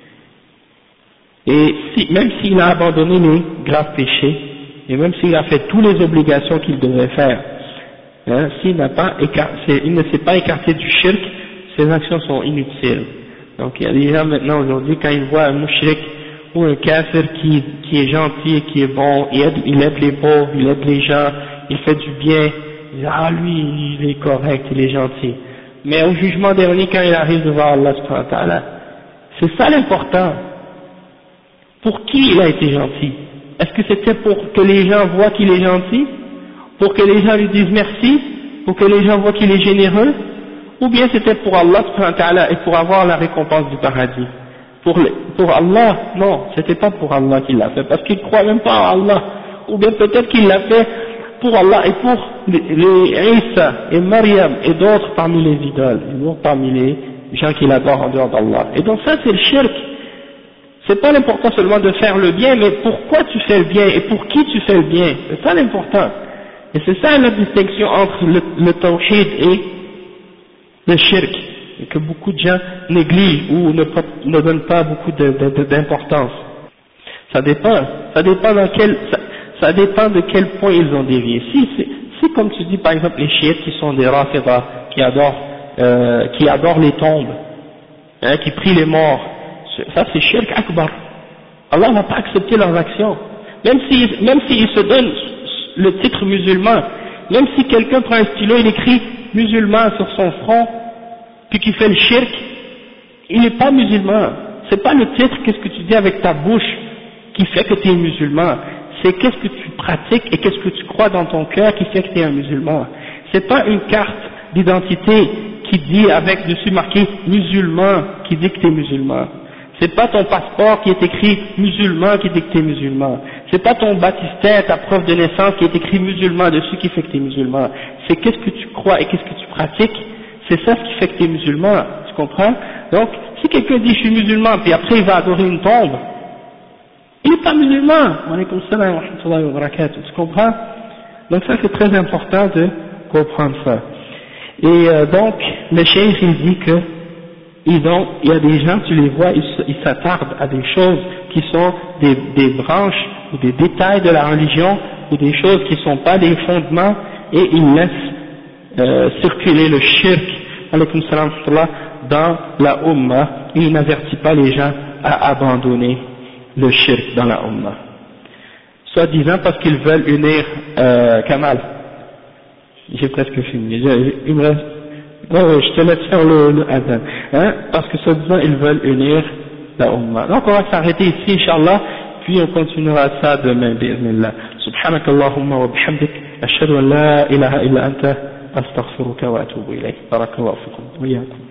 Et même s'il a abandonné les graves péchés, et même s'il a fait toutes les obligations qu'il devait faire, il ne s'est pas écarté du shirk, ses actions sont inutiles. Donc il y a des gens maintenant aujourd'hui, quand ils voient un mushrik ou un kafir qui est gentil et qui est bon, il aide les pauvres, il aide les gens, il fait du bien, ils disent ah lui il est correct, il est gentil. Mais au jugement dernier, quand il arrive devant Allah subhanahu wa ta'ala, c'est ça l'important. Pour qui il a été gentil? Est-ce que c'était pour que les gens voient qu'il est gentil? Pour que les gens lui disent merci? Pour que les gens voient qu'il est généreux? Ou bien c'était pour Allah subhanahu wa ta'ala et pour avoir la récompense du paradis? Pour Allah? Non, c'était pas pour Allah qu'il l'a fait, parce qu'il ne croit même pas en Allah. Ou bien peut-être qu'il l'a fait pour Allah et pour les Isa et Maryam et d'autres parmi les idoles, et d'autres parmi les gens qu'il adore en dehors d'Allah. Et donc ça c'est le shirk. C'est pas l'important seulement de faire le bien, mais pourquoi tu fais le bien et pour qui tu fais le bien. C'est ça l'important. Et c'est ça la distinction entre le tawhid et le shirk, et que beaucoup de gens négligent ou ne donnent pas beaucoup d'importance. Ça dépend de quel point ils ont dévié. Si comme tu dis par exemple les chiites qui sont des rafidah, qui adorent les tombes, qui prient les morts, ça c'est shirk akbar. Allah va pas accepter leurs actions. Même s'ils se donnent le titre musulman, même si quelqu'un prend un stylo, il écrit musulman sur son front, puis qu'il fait le shirk, il n'est pas musulman. C'est pas le titre, qu'est-ce que tu dis avec ta bouche, qui fait que tu es musulman. C'est qu'est-ce que tu pratiques et qu'est-ce que tu crois dans ton cœur qui fait que tu es un musulman. C'est pas une carte d'identité qui dit avec dessus marqué musulman qui dit que tu es musulman. C'est pas ton passeport qui est écrit musulman qui dit que tu es musulman. C'est pas ton baptistère, ta preuve de naissance qui est écrit musulman dessus qui fait que tu es musulman. C'est qu'est-ce que tu crois et qu'est-ce que tu pratiques, c'est ça ce qui fait que tu es musulman, tu comprends? Donc, si quelqu'un dit je suis musulman, puis après il va adorer une tombe, il n'est pas musulman. Wa alaykoum salam wa rahmatullahi wa barakatuh, tu comprends? Donc ça c'est très important de comprendre ça. Et donc, le cheikh il dit que il y a des gens, tu les vois, ils s'attardent à des choses qui sont des branches ou des détails de la religion ou des choses qui ne sont pas des fondements et ils laissent circuler le shirk alaykoum salam dans la Ummah. Il n'avertit pas les gens à abandonner le shirk dans la Ummah. Soi-disant parce qu'ils veulent unir Kamal. J'ai presque fini. Il me reste. Je te laisse faire le adhan. Parce que soi-disant ils veulent unir la Ummah. Donc on va s'arrêter ici, Inch'Allah, puis on continuera ça demain, bi'idhnillah. Subhanakallahumma wa bihamdik, ashhadu an la ilaha illa anta, astaghfiruka wa atubu ilayk. Barakallahu fikum.